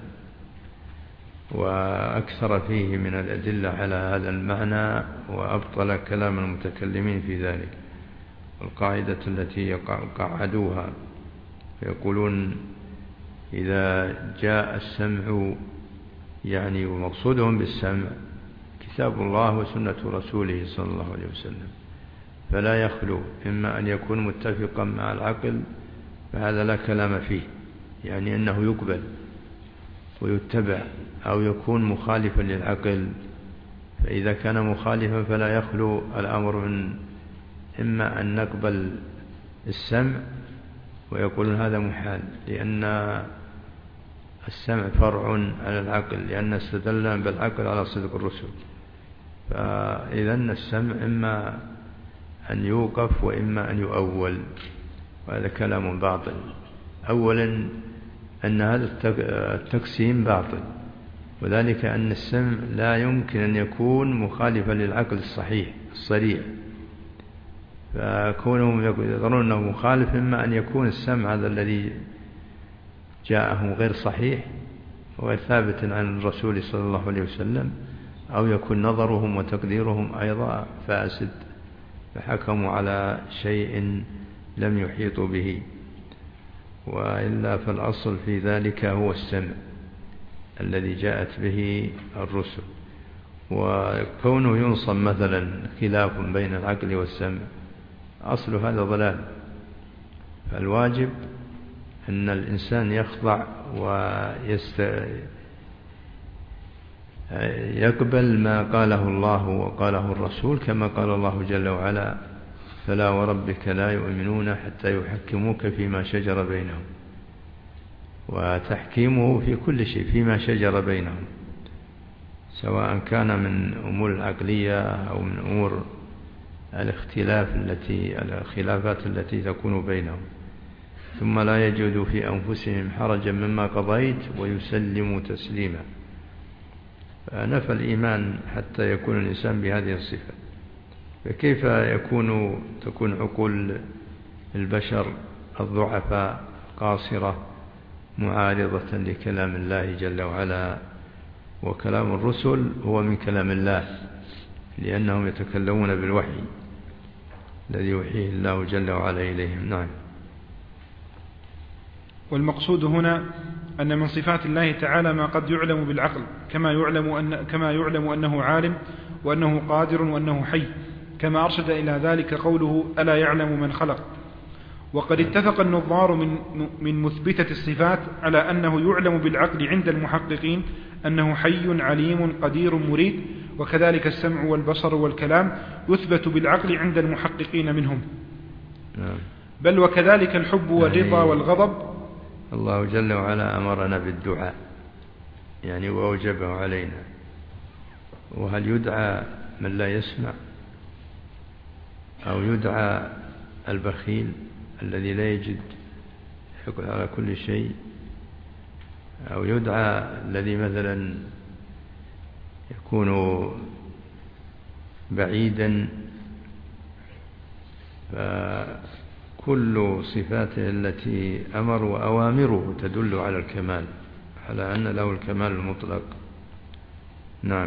S2: وأكثر فيه من الأدلة على هذا المعنى، وأبطل كلام المتكلمين في ذلك. القاعدة التي قعدوها يقولون إذا جاء السمع، يعني ومقصودهم بالسمع كتاب الله وسنة رسوله صلى الله عليه وسلم، فلا يخلو إما أن يكون متفقا مع العقل، فهذا لا كلام فيه، يعني أنه يقبل ويتبع، أو يكون مخالفا للعقل. فإذا كان مخالفا فلا يخلو الأمر من إما أن نقبل السمع ويقولون هذا محال، لأن السمع فرع على العقل، لأن استدلنا بالعقل على صدق الرسل. فإذا السمع إما أن يوقف وإما أن يؤول، وهذا كلام باطل. أولا أن هذا التقسيم باطل، وذلك أن السمع لا يمكن أن يكون مخالفا للعقل الصحيح الصريح، فكونهم يقولون أنه مخالف، إما أن يكون السمع هذا الذي جاءهم غير صحيح وغير ثابت عن الرسول صلى الله عليه وسلم، أو يكون نظرهم وتقديرهم أيضا فاسد، فحكموا على شيء لم يحيطوا به. وإلا فالأصل في ذلك هو السمع الذي جاءت به الرسل، وكونه ينصب مثلا خلاف بين العقل والسمع أصل هذا ضلال. فالواجب أن الإنسان يخضع ويقبل ما قاله الله وقاله الرسول، كما قال الله جل وعلا: فلا وربك لا يؤمنون حتى يحكموك فيما شجر بينهم. وتحكيمه في كل شيء فيما شجر بينهم، سواء كان من أمور العقلية أو من أمور الخلافات التي تكون بينهم، ثم لا يجد في أنفسهم حرجا مما قضيت ويسلموا تسليما. فنفى الإيمان حتى يكون الإنسان بهذه الصفة. فكيف تكون عقول البشر الضعفاء قاصرة معارضة لكلام الله جل وعلا؟ وكلام الرسل هو من كلام الله، لأنهم يتكلمون بالوحي الذي يوحيه الله جل وعلا إليهم. نعم.
S1: والمقصود هنا أن من صفات الله تعالى ما قد يعلم بالعقل، كما يعلم أنه عالم وأنه قادر وأنه حي، كما أرشد إلى ذلك قوله ألا يعلم من خلق. وقد اتفق النظار من مثبتة الصفات على أنه يعلم بالعقل عند المحققين أنه حي عليم قدير مريد، وكذلك السمع والبصر والكلام يثبت بالعقل عند المحققين منهم. بل وكذلك الحب والرضا والغضب.
S2: الله جل وعلا أمرنا بالدعاء يعني وأوجبه علينا، وهل يدعى من لا يسمع، أو يدعى البخيل الذي لا يجد حكم على كل شيء، أو يدعى الذي مثلا يكون بعيدا؟ فكل صفاته التي أمر وأوامره تدل على الكمال، على أن له الكمال المطلق. نعم.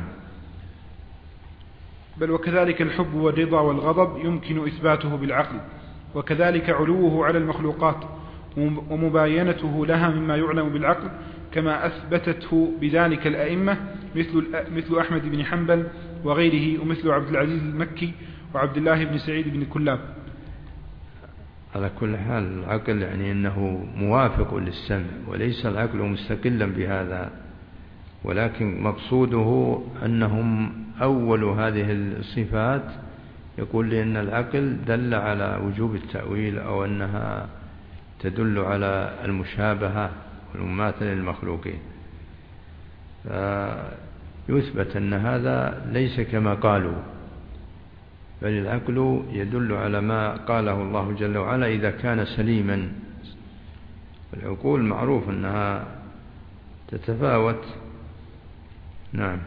S1: بل وكذلك الحب والرضا والغضب يمكن إثباته بالعقل، وكذلك علوه على المخلوقات ومباينته لها مما يعلم بالعقل، كما أثبتته بذلك الأئمة مثل أحمد بن حنبل وغيره، ومثل عبد العزيز المكي وعبد الله بن سعيد بن كلاب.
S2: على كل حال العقل يعني أنه موافق للسمع، وليس العقل مستقلا بهذا، ولكن مقصوده أنهم أول هذه الصفات يقول لأن العقل دل على وجوب التأويل، أو أنها تدل على المشابهة والمماثلة للمخلوقين، فيثبت أن هذا ليس كما قالوا، بل العقل يدل على ما قاله الله جل وعلا إذا كان سليما. العقول معروف أنها تتفاوت. نعم.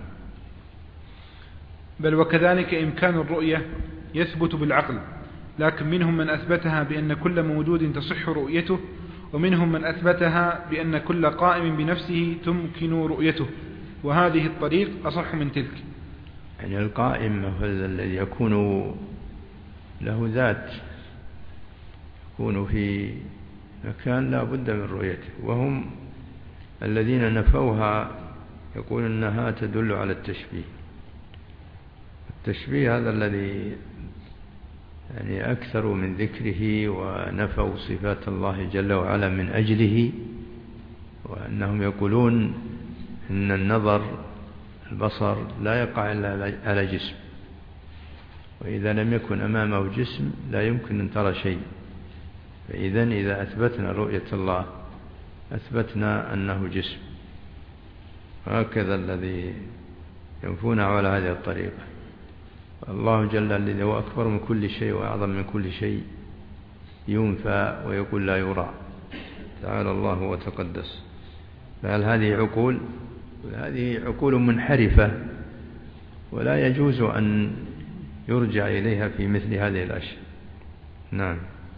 S1: بل وكذلك إمكان الرؤية يثبت بالعقل، لكن منهم من أثبتها بأن كل موجود تصح رؤيته، ومنهم من أثبتها بأن كل قائم بنفسه تمكن رؤيته، وهذه الطريق أصح من تلك.
S2: يعني القائم هو الذي يكون له ذات، يكون في مكان لا بد من رؤيته، وهم الذين نفوها يقول أنها تدل على التشبيه. التشبيه هذا الذي يعني أكثر من ذكره، ونفوا صفات الله جل وعلا من أجله، وأنهم يقولون إن النظر البصر لا يقع إلا على جسم، وإذا لم يكن أمامه جسم لا يمكن أن ترى شيء. فإذا إذا أثبتنا رؤية الله أثبتنا أنه جسم، هكذا الذي ينفون على هذه الطريقة. الله جل الذي هو أكبر من كل شيء وأعظم من كل شيء ينفى ويقول لا يرى، تعالى الله وتقدس. فهل هذه عقول؟ هذه عقول منحرفة، ولا يجوز أن يرجع إليها في مثل هذه الأشياء. نعم.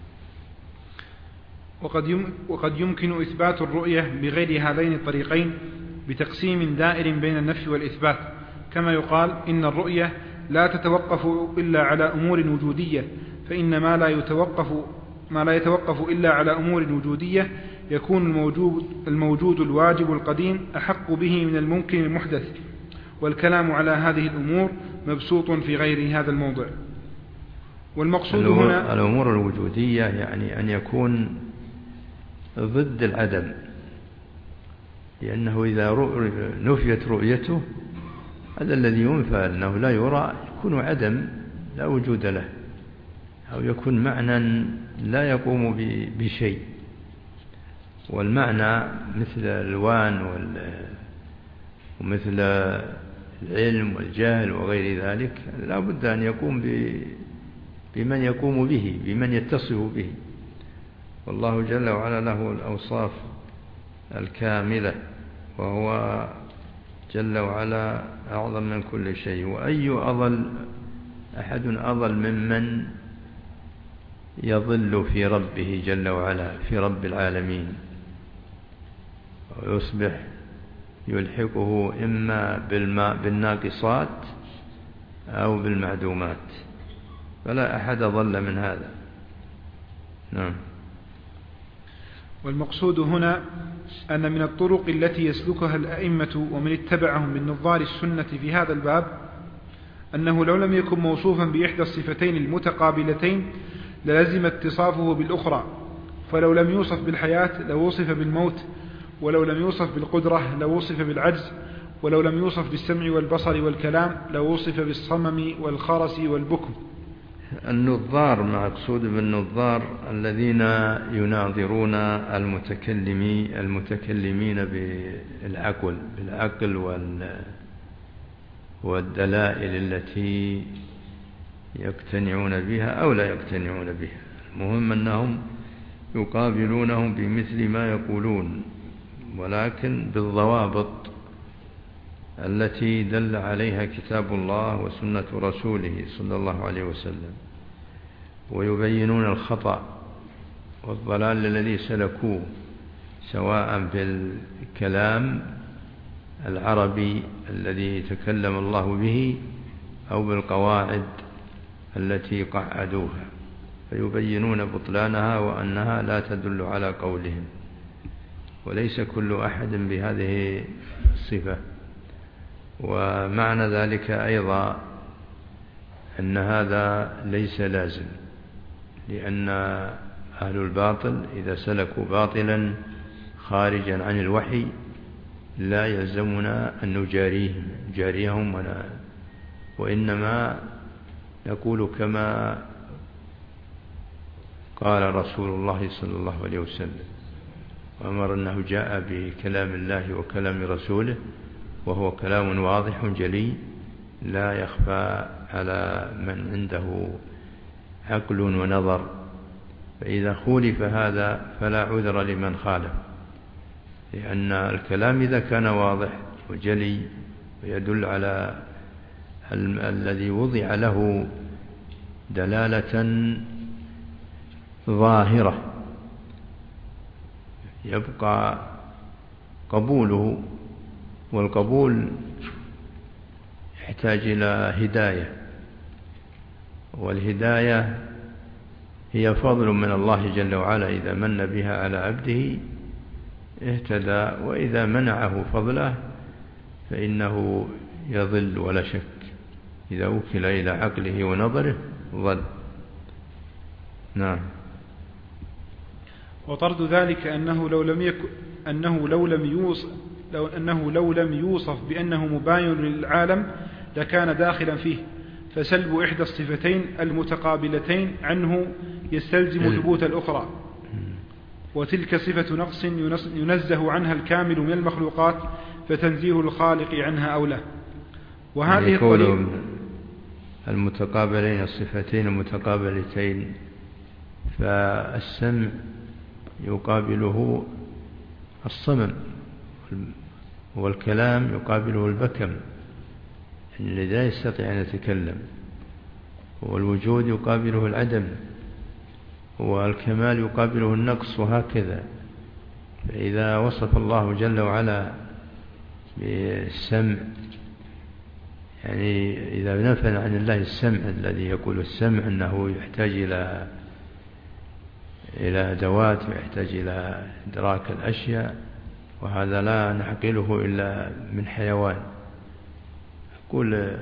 S1: وقد يمكن إثبات الرؤية بغير هذين الطريقين بتقسيم دائر بين النفي والإثبات، كما يقال إن الرؤية لا تتوقف إلا على أمور وجودية، فإن ما لا يتوقف إلا على أمور وجودية يكون الموجود الواجب القديم أحق به من الممكن المحدث، والكلام على هذه الأمور مبسوط في غير هذا الموضع. والمقصود هنا
S2: الأمور الوجودية يعني أن يكون ضد العدم، لأنه إذا نفيت رؤيته هذا الذي ينفى أنه لا يرى يكون عدم لا وجود له، أو يكون معنى لا يقوم بشيء. والمعنى مثل الألوان ومثل العلم والجهل وغير ذلك لا بد أن يقوم بمن يقوم به، بمن يتصف به. والله جل وعلا له الأوصاف الكاملة، وهو جل وعلا أعظم من كل شيء. وأي أحد أضل ممن يضل في ربه جل وعلا، في رب العالمين، ويصبح يلحقه إما بالناقصات أو بالمعدومات، فلا أحد ضل من هذا. نعم.
S1: والمقصود هنا أن من الطرق التي يسلكها الأئمة ومن اتبعهم من نظار السنة في هذا الباب أنه لو لم يكن موصوفا بإحدى الصفتين المتقابلتين للزم اتصافه بالأخرى، فلو لم يوصف بالحياة لوصف بالموت، ولو لم يوصف بالقدرة لوصف بالعجز، ولو لم يوصف بالسمع والبصر والكلام لوصف بالصمم والخرس والبكم.
S2: النظار مقصود بالنظار الذين يناظرون المتكلمين بالعقل والدلائل التي يقتنعون بها أو لا يقتنعون بها. المهم أنهم يقابلونهم بمثل ما يقولون، ولكن بالضوابط التي دل عليها كتاب الله وسنة رسوله صلى الله عليه وسلم، ويبينون الخطأ والضلال الذي سلكوه، سواء بالكلام العربي الذي تكلم الله به أو بالقواعد التي قعدوها، فيبينون بطلانها وأنها لا تدل على قولهم، وليس كل أحد بهذه الصفة. ومعنى ذلك أيضا أن هذا ليس لازم، لأن أهل الباطل إذا سلكوا باطلا خارجا عن الوحي لا يلزمنا أن نجاريهم وإنما نقول كما قال رسول الله صلى الله عليه وسلم، وأمر أنه جاء بكلام الله وكلام رسوله، وهو كلام واضح جلي لا يخفى على من عنده عقل ونظر، فإذا خولف هذا فلا عذر لمن خالف، لأن الكلام إذا كان واضح وجلي ويدل على الذي وضع له دلالة ظاهرة يبقى قبوله، والقبول يحتاج إلى هداية، والهداية هي فضل من الله جل وعلا، إذا من بها على عبده اهتدى، وإذا منعه فضله فإنه يضل ولا شك، إذا وكل إلى عقله ونظره ضل. نعم.
S1: وطرد ذلك أنه لو لم يوصف بأنه مباين للعالم لكان داخلا فيه، فسلب إحدى الصفتين المتقابلتين عنه يستلزم ثبوت الأخرى، وتلك صفة نقص ينزه عنها الكامل من المخلوقات، فتنزيه الخالق عنها أولى. وهذه الطريقة
S2: المتقابلين الصفتين المتقابلتين، فالسمع يقابله الصمم، والكلام يقابله البكم الذي لا يستطيع أن يتكلم، والوجود يقابله العدم، والكمال يقابله النقص، وهكذا. فإذا وصف الله جل وعلا بالسمع، يعني إذا نفى عن الله السمع الذي يقول السمع أنه يحتاج إلى أدوات ويحتاج إلى إدراك الأشياء، وهذا لا نعقله إلا من حيوان، يقول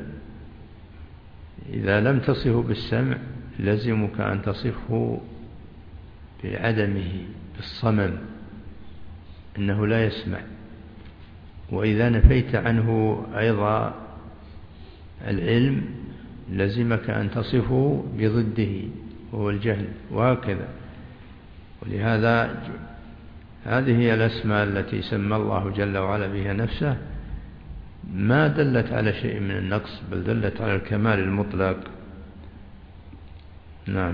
S2: إذا لم تصفه بالسمع لزمك أن تصفه بعدمه، بالصمم، أنه لا يسمع. وإذا نفيت عنه أيضا العلم لزمك أن تصفه بضده وهو الجهل، وهكذا. ولهذا هذه هي الأسماء التي سمى الله جل وعلا بها نفسه، ما دلت على شيء من النقص، بل دلت على الكمال المطلق. نعم.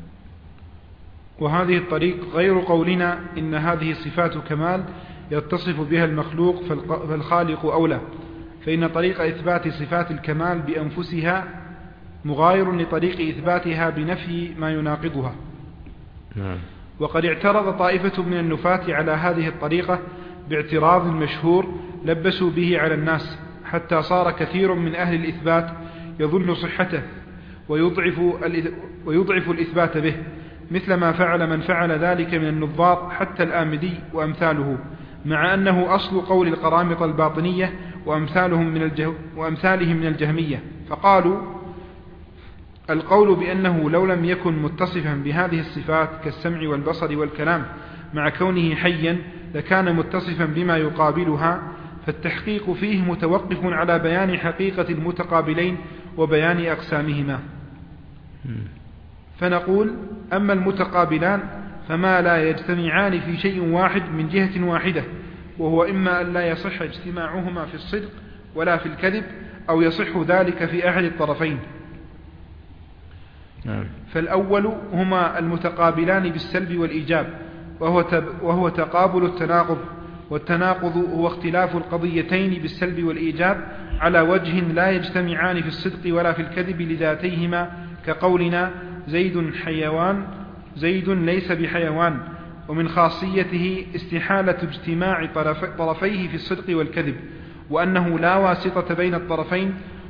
S1: وهذه الطريق غير قولنا إن هذه صفات كمال يتصف بها المخلوق فالخالق أولى، فإن طريق إثبات صفات الكمال بأنفسها مغاير لطريق إثباتها بنفي ما يناقضها.
S2: نعم.
S1: وقد اعترض طائفة من النفاة على هذه الطريقة باعتراض مشهور لبسوا به على الناس، حتى صار كثير من أهل الإثبات يظن صحته ويضعف الإثبات به، مثل ما فعل من فعل ذلك من النظار حتى الآمدي وأمثاله، مع أنه أصل قول القرامطة الباطنية وأمثالهم من الجهمية. فقالوا القول بأنه لو لم يكن متصفا بهذه الصفات كالسمع والبصر والكلام مع كونه حيا لكان متصفا بما يقابلها، فالتحقيق فيه متوقف على بيان حقيقة المتقابلين وبيان أقسامهما. فنقول أما المتقابلان فما لا يجتمعان في شيء واحد من جهة واحدة، وهو إما أن لا يصح اجتماعهما في الصدق ولا في الكذب، أو يصح ذلك في أحد الطرفين. فالأول هما المتقابلان بالسلب والإيجاب، وهو تقابل التناقض، والتناقض هو اختلاف القضيتين بالسلب والإيجاب على وجه لا يجتمعان في الصدق ولا في الكذب لذاتيهما، كقولنا زيد حيوان، زيد ليس بحيوان. ومن خاصيته استحالة اجتماع طرفيه في الصدق والكذب، وأنه لا واسطة بين الطرفين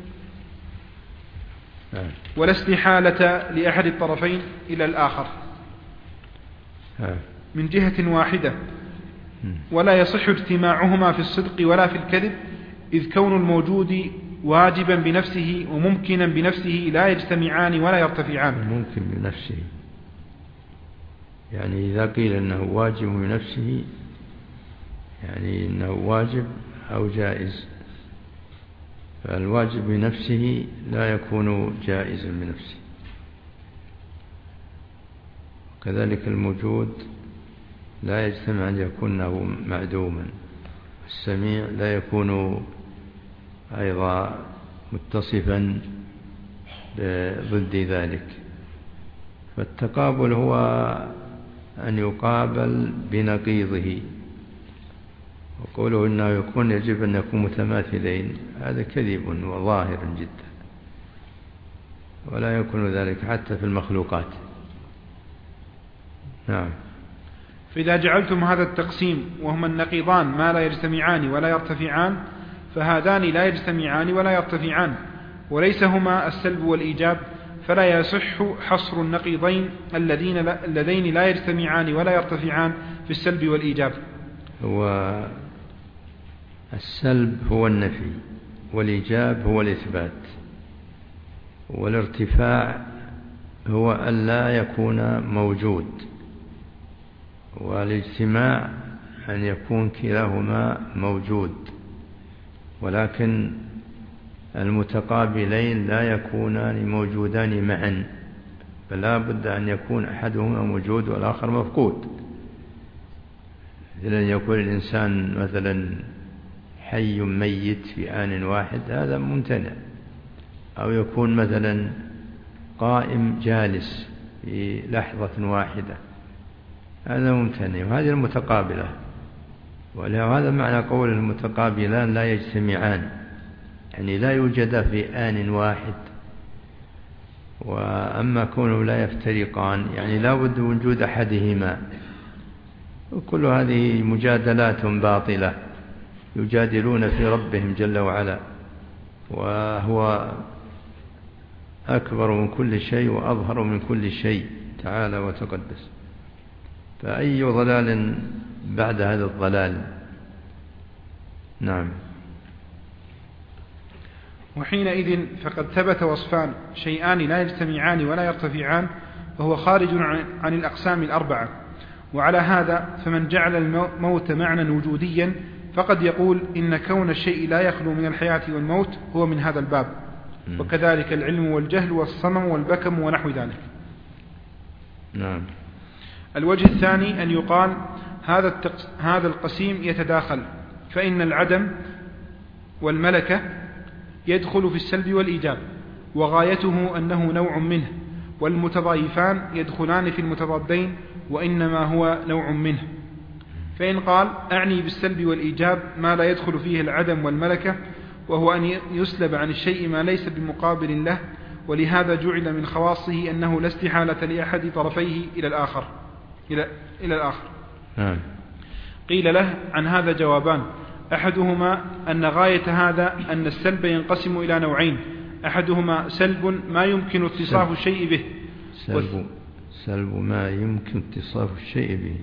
S1: ولا استحالة لأحد الطرفين إلى الآخر من جهة واحدة، ولا يصح اجتماعهما في الصدق ولا في الكذب، إذ كون الموجود واجبا بنفسه وممكنا بنفسه لا يجتمعان ولا يرتفعان.
S2: ممكن بنفسه، يعني إذا قيل أنه واجب بنفسه يعني أنه واجب أو جائز، فالواجب بنفسه لا يكون جائزا بنفسه، وكذلك الموجود لا يجتمع أن يكون معدوما، السميع لا يكون أيضا متصفا ضد ذلك. فالتقابل هو أن يقابل بنقيضه، وقوله إنه يكون يجب أن يكون متماثلين هذا كذب وظاهر جدا، ولا يكون ذلك حتى في المخلوقات. نعم.
S1: فإذا جعلتم هذا التقسيم وهما النقيضان ما لا يجتمعان ولا يرتفعان، فهذان لا يجتمعان ولا يرتفعان، وليس هما السلب والإيجاب، فلا يصح حصر النقيضين اللذين لا يجتمعان ولا يرتفعان في السلب والإيجاب.
S2: والسلب هو النفي، والإيجاب هو الإثبات، والارتفاع هو أن لا يكون موجود، والاجتماع أن يكون كلاهما موجود، ولكن المتقابلين لا يكونان موجودان معا، فلا بد أن يكون أحدهما موجود والآخر مفقود. مثلا يكون الإنسان مثلا حي ميت في آن واحد، هذا ممتنع، أو يكون مثلا قائم جالس في لحظة واحدة، هذا ممتنع، وهذه المتقابلة. وهذا معنى قول المتقابلان لا يجتمعان، يعني لا يوجد في آن واحد. وأما كونه لا يفترقان يعني لا بد وجود أحدهما، وكل هذه مجادلات باطلة يجادلون في ربهم جل وعلا، وهو أكبر من كل شيء وأظهر من كل شيء تعالى وتقدس، فأي ضلال بعد هذا الضلال. نعم.
S1: وحينئذ فقد ثبت وصفان شيئان لا يجتمعان ولا يرتفعان، وهو خارج عن الأقسام الأربعة. وعلى هذا فمن جعل الموت معنى وجوديا فقد يقول إن كون الشيء لا يخلو من الحياة والموت هو من هذا الباب، وكذلك العلم والجهل والصمم والبكم ونحو ذلك.
S2: نعم.
S1: الوجه الثاني أن يقال هذا القسيم يتداخل، فإن العدم والملكة يدخل في السلب والإيجاب، وغايته أنه نوع منه، والمتضايفان يدخلان في المتضادين، وإنما هو نوع منه. فإن قال أعني بالسلب والإيجاب ما لا يدخل فيه العدم والملكة، وهو أن يسلب عن الشيء ما ليس بمقابل له، ولهذا جعل من خواصه أنه لا استحالة لأحد طرفيه إلى الآخر. قيل له عن هذا جوابان، أحدهما أن غاية هذا أن السلب ينقسم إلى نوعين، أحدهما سلب ما يمكن اتصاف الشيء به،
S2: سلب ما يمكن اتصاف الشيء به،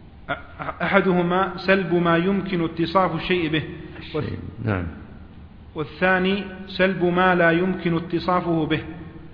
S1: أحدهما سلب ما يمكن اتصاف الشيء به،
S2: نعم.
S1: والثاني سلب ما لا يمكن اتصافه به،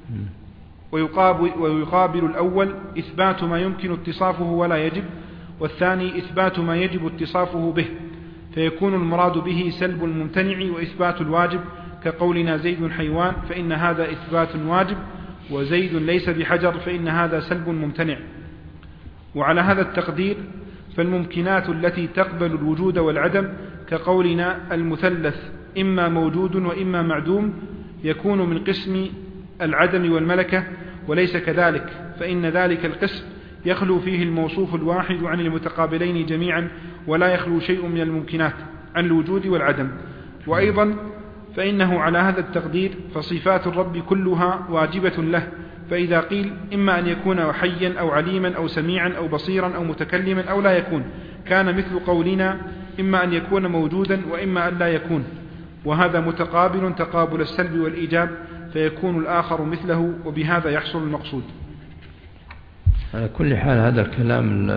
S1: ويقابل الأول إثبات ما يمكن اتصافه ولا يجب، والثاني إثبات ما يجب اتصافه به، فيكون المراد به سلب الممتنع وإثبات الواجب، كقولنا زيد حيوان فإن هذا إثبات واجب، وزيد ليس بحجر فإن هذا سلب ممتنع. وعلى هذا التقدير فالممكنات التي تقبل الوجود والعدم كقولنا المثلث إما موجود وإما معدوم يكون من قسم العدم والملكة، وليس كذلك، فإن ذلك القسم يخلو فيه الموصوف الواحد عن المتقابلين جميعا، ولا يخلو شيء من الممكنات عن الوجود والعدم. وأيضا فإنه على هذا التقدير فصفات الرب كلها واجبة له، فإذا قيل إما أن يكون حيا أو عليما أو سميعا أو بصيرا أو متكلما أو لا يكون، كان مثل قولنا إما أن يكون موجودا وإما أن لا يكون، وهذا متقابل تقابل السلب والإيجاب، فيكون الآخر مثله، وبهذا يحصل المقصود.
S2: على كل حال هذا الكلام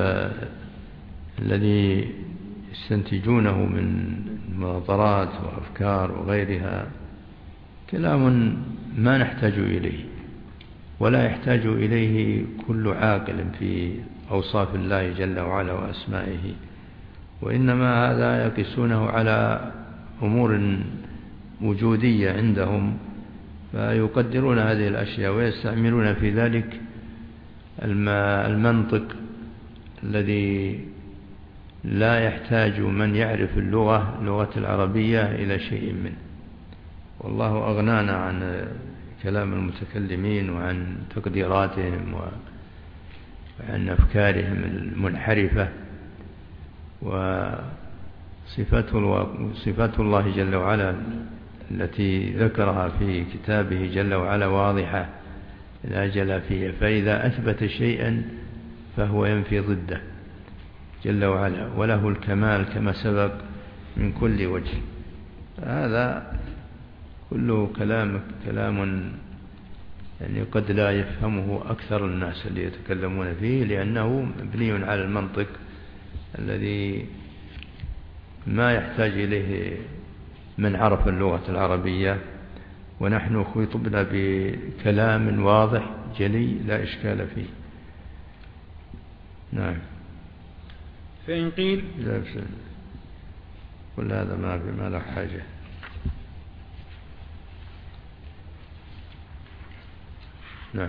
S2: الذي يستنتجونه من مناظرات وأفكار وغيرها كلام ما نحتاج إليه، ولا يحتاج إليه كل عاقل في أوصاف الله جل وعلا وأسمائه، وإنما هذا يقيسونه على أمور وجودية عندهم، فيقدرون هذه الأشياء ويستعملون في ذلك المنطق الذي لا يحتاج من يعرف اللغة العربية إلى شيء منه. والله أغنانا عن كلام المتكلمين وعن تقديراتهم وعن أفكارهم المنحرفة. وصفات الله جل وعلا التي ذكرها في كتابه جل وعلا واضحة لا جل فيها، فإذا أثبت شيئا فهو ينفي ضده جل وعلا، وله الكمال كما سبق من كل وجه. هذا كله كلام يعني قد لا يفهمه أكثر الناس اللي يتكلمون فيه، لأنه مبني على المنطق الذي ما يحتاج إليه من عرف اللغة العربية، ونحن خطبنا بكلام واضح جلي لا إشكال فيه. نعم.
S1: فإن قيل
S2: كل هذا ما له حاجة. نعم.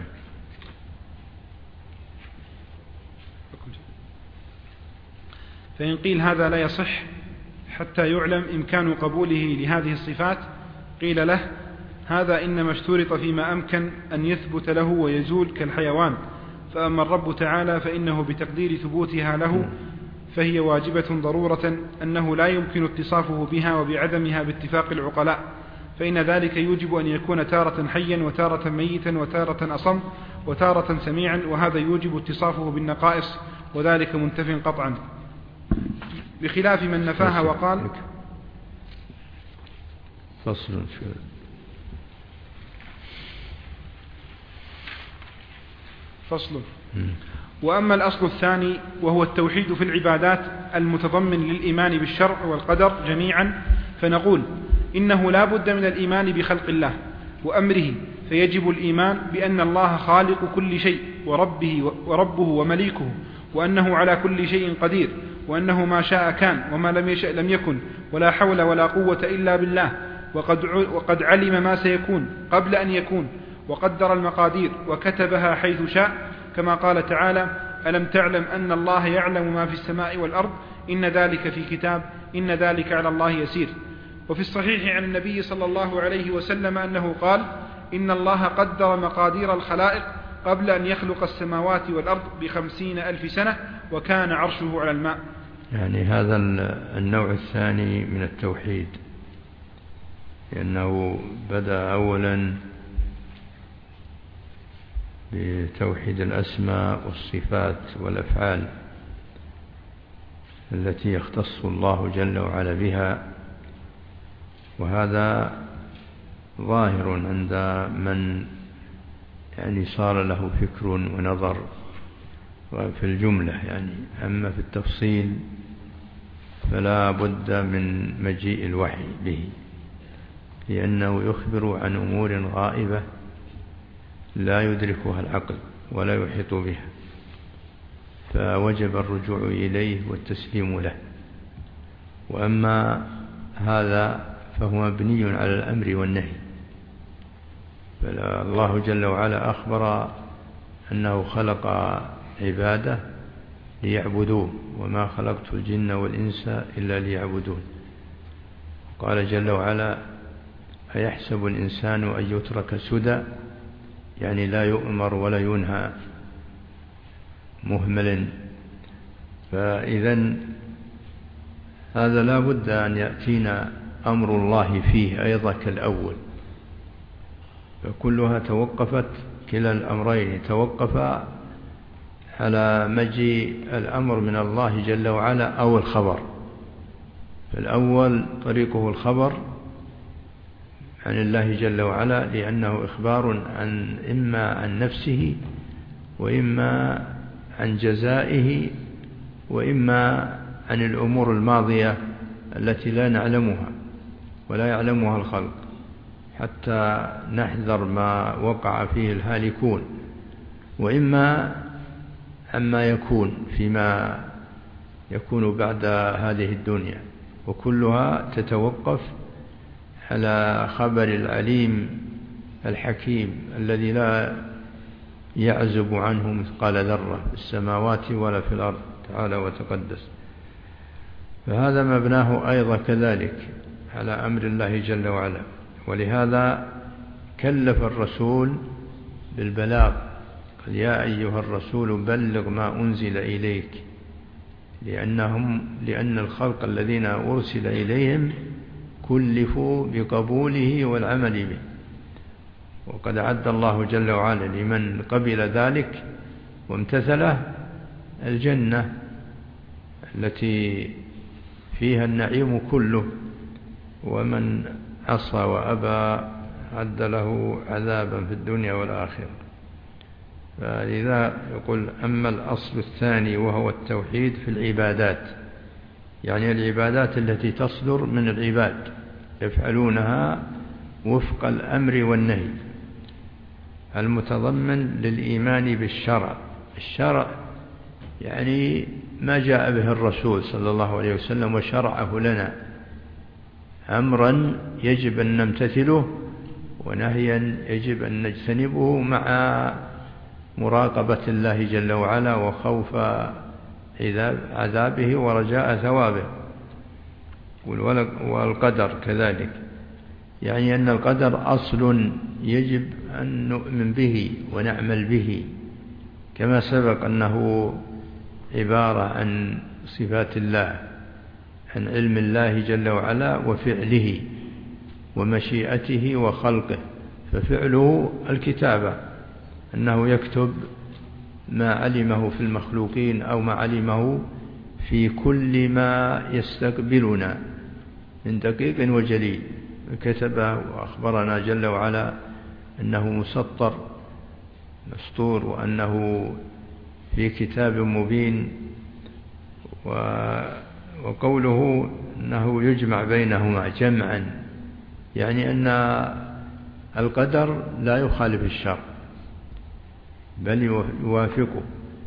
S1: فإن قيل هذا لا يصح حتى يعلم إمكان قبوله لهذه الصفات، قيل له هذا إنما اشترط فيما أمكن أن يثبت له ويزول كالحيوان، فأما الرب تعالى فإنه بتقدير ثبوتها له فهي واجبة ضرورة، أنه لا يمكن اتصافه بها وبعدمها باتفاق العقلاء، فإن ذلك يوجب أن يكون تارة حيا وتارة ميتا وتارة أصم وتارة سميعا، وهذا يوجب اتصافه بالنقائص، وذلك منتف قطعا، بخلاف من نفاها وقال فصل. وأما الأصل الثاني وهو التوحيد في العبادات المتضمن للإيمان بالشرع والقدر جميعا، فنقول إنه لا بد من الإيمان بخلق الله وأمره، فيجب الإيمان بأن الله خالق كل شيء وربه ومليكه، وأنه على كل شيء قدير، وأنه ما شاء كان وما لم يشأ لم يكن، ولا حول ولا قوة إلا بالله، وقد علم ما سيكون قبل أن يكون، وقدر المقادير وكتبها حيث شاء، كما قال تعالى ألم تعلم أن الله يعلم ما في السماء والأرض إن ذلك في كتاب إن ذلك على الله يسير. وفي الصحيح عن النبي صلى الله عليه وسلم أنه قال إن الله قدر مقادير الخلائق قبل أن يخلق السماوات والأرض ب50,000 سنة، وكان عرشه على الماء.
S2: يعني هذا النوع الثاني من التوحيد، لأنه بدأ أولا بتوحيد الأسماء والصفات والأفعال التي يختص الله جل وعلا بها، وهذا ظاهر عند من يعني صار له فكر ونظر في الجملة، يعني أما في التفصيل فلا بد من مجيء الوحي به. لأنه يخبر عن أمور غائبة لا يدركها العقل ولا يحيط بها، فوجب الرجوع إليه والتسليم له. وأما هذا فهو مبني على الأمر والنهي، فالله جل وعلا أخبر أنه خلق عباده ليعبدوه، وما خلقت الجن والإنس إلا ليعبدون. قال جل وعلا: أيحسب الإنسان أن يترك سدى، يعني لا يؤمر ولا ينهى، مهمل. فإذن هذا لا بد أن يأتينا أمر الله فيه أيضا كالأول، فكلها توقفت، كلا الأمرين توقف على مجيء الأمر من الله جل وعلا أو الخبر. فالأول طريقه الخبر عن الله جل وعلا، لأنه إخبار إما عن نفسه، وإما عن جزائه، وإما عن الأمور الماضية التي لا نعلمها ولا يعلمها الخلق، حتى نحذر ما وقع فيه الهالكون، وإما عما يكون فيما يكون بعد هذه الدنيا، وكلها تتوقف على خبر العليم الحكيم الذي لا يعزب عنه مثقال ذرة في السماوات ولا في الأرض، تعالى وتقدس. فهذا مبناه أيضا كذلك على أمر الله جل وعلا. ولهذا كلف الرسول بالبلاغ، قال: يا أيها الرسول بلغ ما أنزل إليك، لأن الخلق الذين أرسل إليهم كلفوا بقبوله والعمل به. وقد أعد الله جل وعلا لمن قبل ذلك وامتثله الجنة التي فيها النعيم كله، ومن عصى وأبى أعد له عذابا في الدنيا والآخرة. فلذا يقول: أما الأصل الثاني وهو التوحيد في العبادات، يعني العبادات التي تصدر من العباد يفعلونها وفق الأمر والنهي، المتضمن للإيمان بالشرع. الشرع يعني ما جاء به الرسول صلى الله عليه وسلم وشرعه لنا، أمرا يجب أن نمتثله، ونهيا يجب أن نجتنبه، مع مراقبة الله جل وعلا وخوف عذابه ورجاء ثوابه. والقدر كذلك، يعني أن القدر أصل يجب أن نؤمن به ونعمل به، كما سبق أنه عبارة عن صفات الله، عن علم الله جل وعلا وفعله ومشيئته وخلقه. ففعله الكتابة، أنه يكتب ما علمه في المخلوقين أو ما علمه في كل ما يستقبلنا من دقيق وجليل، كتبه وأخبرنا جل وعلا أنه مسطر مسطور، وأنه في كتاب مبين. وقوله أنه يجمع بينهما جمعا، يعني أن القدر لا يخالف الشرع بل يوافقه،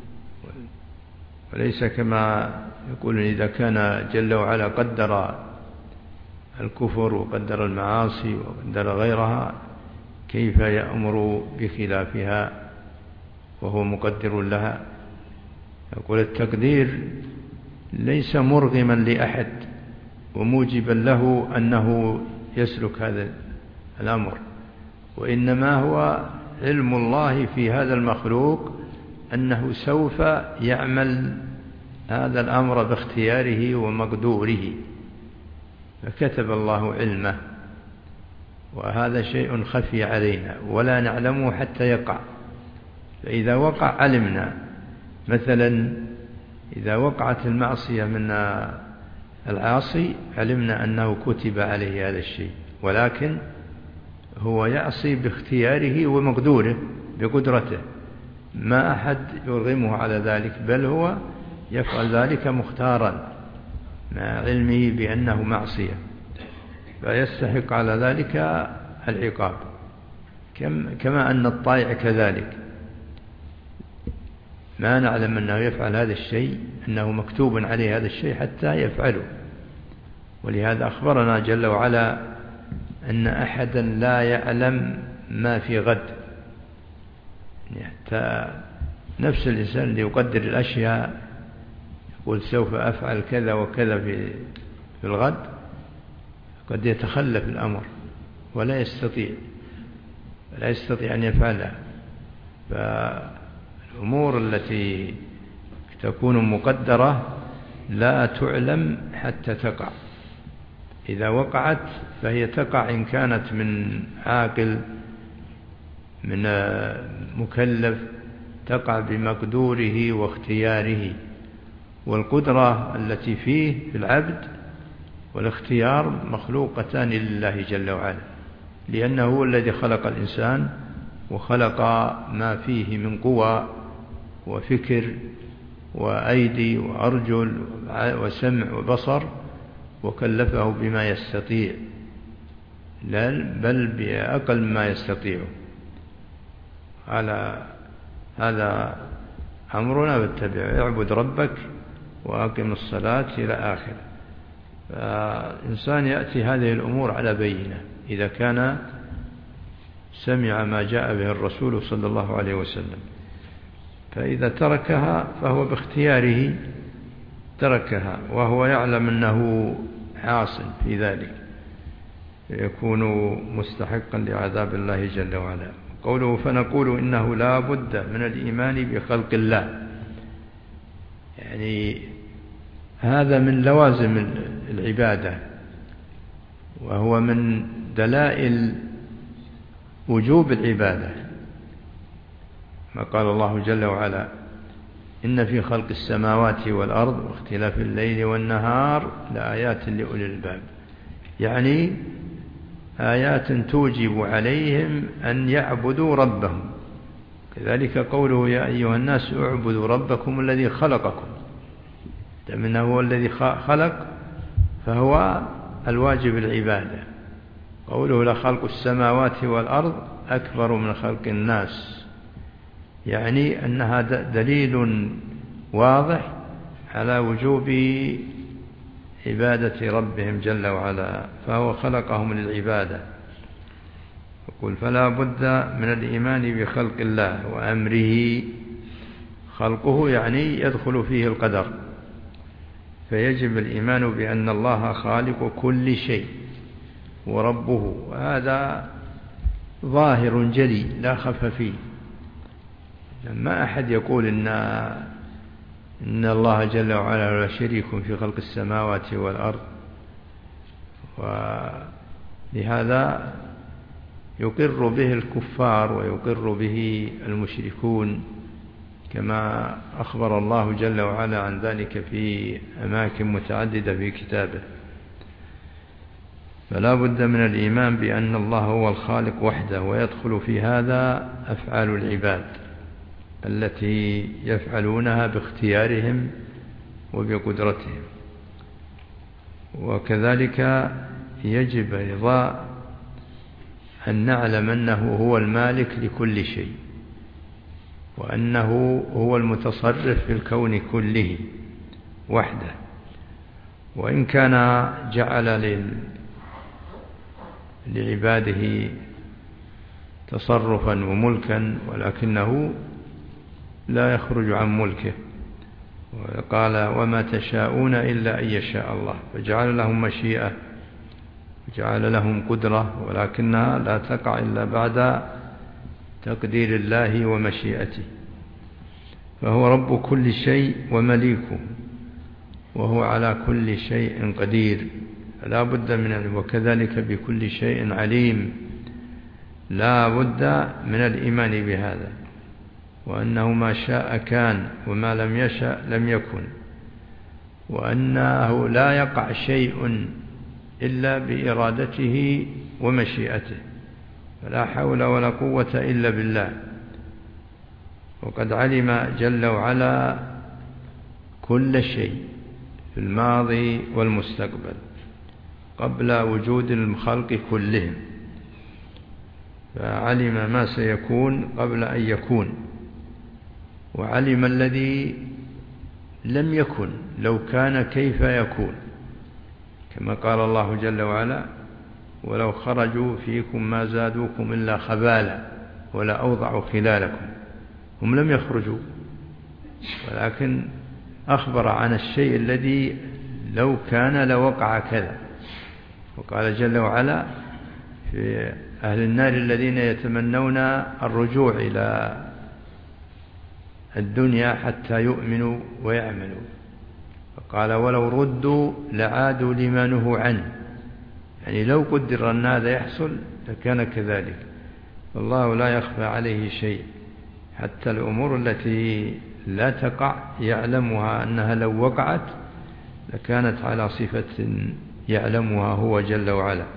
S2: وليس كما يقول إذا كان جل وعلا قدر الكفر وقدر المعاصي وقدر غيرها كيف يأمر بخلافها وهو مقدر لها. يقول: التقدير ليس مرغما لأحد وموجبا له أنه يسلك هذا الأمر، وإنما هو علم الله في هذا المخلوق أنه سوف يعمل هذا الأمر باختياره ومقدوره، فكتب الله علمه، وهذا شيء خفي علينا ولا نعلمه حتى يقع. فإذا وقع علمنا. مثلا إذا وقعت المعصية من العاصي علمنا أنه كتب عليه هذا الشيء، ولكن هو يعصي باختياره ومقدوره بقدرته، ما أحد يرغمه على ذلك، بل هو يفعل ذلك مختارا مع علمه بأنه معصية. فيستحق على ذلك العقاب، كما أن الطائع كذلك ما نعلم أنه يفعل هذا الشيء، أنه مكتوب عليه هذا الشيء حتى يفعله. ولهذا أخبرنا جل وعلا أن أحدا لا يعلم ما في غد، حتى نفس الإنسان اللي يقدر الأشياء يقول سوف أفعل كذا وكذا في الغد، قد يتخلف الأمر ولا يستطيع أن يفعلها. فالأمور التي تكون مقدرة لا تعلم حتى تقع، إذا وقعت فهي تقع إن كانت من عاقل من مكلف تقع بمقدوره واختياره، والقدرة التي فيه في العبد والاختيار مخلوقتان لله جل وعلا، لأنه هو الذي خلق الإنسان وخلق ما فيه من قوى وفكر وأيدي وأرجل وسمع وبصر، وكلفه بما يستطيع بل بأقل ما يستطيع. على هذا أمرنا فاتبعه، اعبد ربك وأقم الصلاة إلى آخر. فالإنسان يأتي هذه الأمور على بينة إذا كان سمع ما جاء به الرسول صلى الله عليه وسلم، فإذا تركها فهو باختياره تركها وهو يعلم أنه حاصل في ذلك، يكون مستحقا لعذاب الله جل وعلا. قوله فنقول إنه لا بد من الإيمان بخلق الله، يعني هذا من لوازم العبادة، وهو من دلائل وجوب العبادة، ما قال الله جل وعلا إن في خلق السماوات والأرض واختلاف الليل والنهار لآيات لأولي الألباب، يعني آيات توجب عليهم أن يعبدوا ربهم. كذلك قوله يا أيها الناس اعبدوا ربكم الذي خلقكم، لأنه هو الذي خلق فهو الواجب العبادة. قوله لخلق السماوات والأرض أكبر من خلق الناس، يعني أنها دليل واضح على وجوب عبادة ربهم جل وعلا، فهو خلقهم للعبادة. يقول فلا بد من الإيمان بخلق الله وأمره. خلقه يعني يدخل فيه القدر، فيجب الإيمان بأن الله خالق كل شيء وربه، وهذا ظاهر جلي لا خف فيه. ما أحد يقول إن الله جل وعلا لا شريك في خلق السماوات والأرض، ولهذا يقر به الكفار ويقر به المشركون، كما أخبر الله جل وعلا عن ذلك في أماكن متعددة في كتابه. فلا بد من الإيمان بأن الله هو الخالق وحده، ويدخل في هذا أفعال العباد التي يفعلونها باختيارهم وبقدرتهم. وكذلك يجب أيضا أن نعلم أنه هو المالك لكل شيء، وأنه هو المتصرف في الكون كله وحده، وإن كان جعل لعباده تصرفا وملكا، ولكنه لا يخرج عن ملكه. وقال وما تشاءون إلا أن يشاء الله، فجعل لهم مشيئة وجعل لهم قدرة، ولكنها لا تقع إلا بعد تقدير الله ومشيئته. فهو رب كل شيء ومليكه، وهو على كل شيء قدير، لا بد من وكذلك بكل شيء عليم، لا بد من الإيمان بهذا، وأنه ما شاء كان وما لم يشأ لم يكن، وأنه لا يقع شيء إلا بإرادته ومشيئته، فلا حول ولا قوة إلا بالله. وقد علم جل وعلا كل شيء في الماضي والمستقبل، قبل وجود الخلق كلهم، فعلم ما سيكون قبل أن يكون، وعلم الذي لم يكن لو كان كيف يكون، كما قال الله جل وعلا: ولو خرجوا فيكم ما زادوكم إلا خبالا ولا أوضعوا خلالكم. هم لم يخرجوا، ولكن أخبر عن الشيء الذي لو كان لوقع كذا. وقال جل وعلا في أهل النار الذين يتمنون الرجوع إلى الدنيا حتى يؤمنوا ويعملوا، فقال: ولو ردوا لعادوا لما نهوا عنه. يعني لو قدر أن هذا يحصل لكان كذلك، والله لا يخفى عليه شيء، حتى الأمور التي لا تقع يعلمها أنها لو وقعت لكانت على صفة يعلمها هو جل وعلا.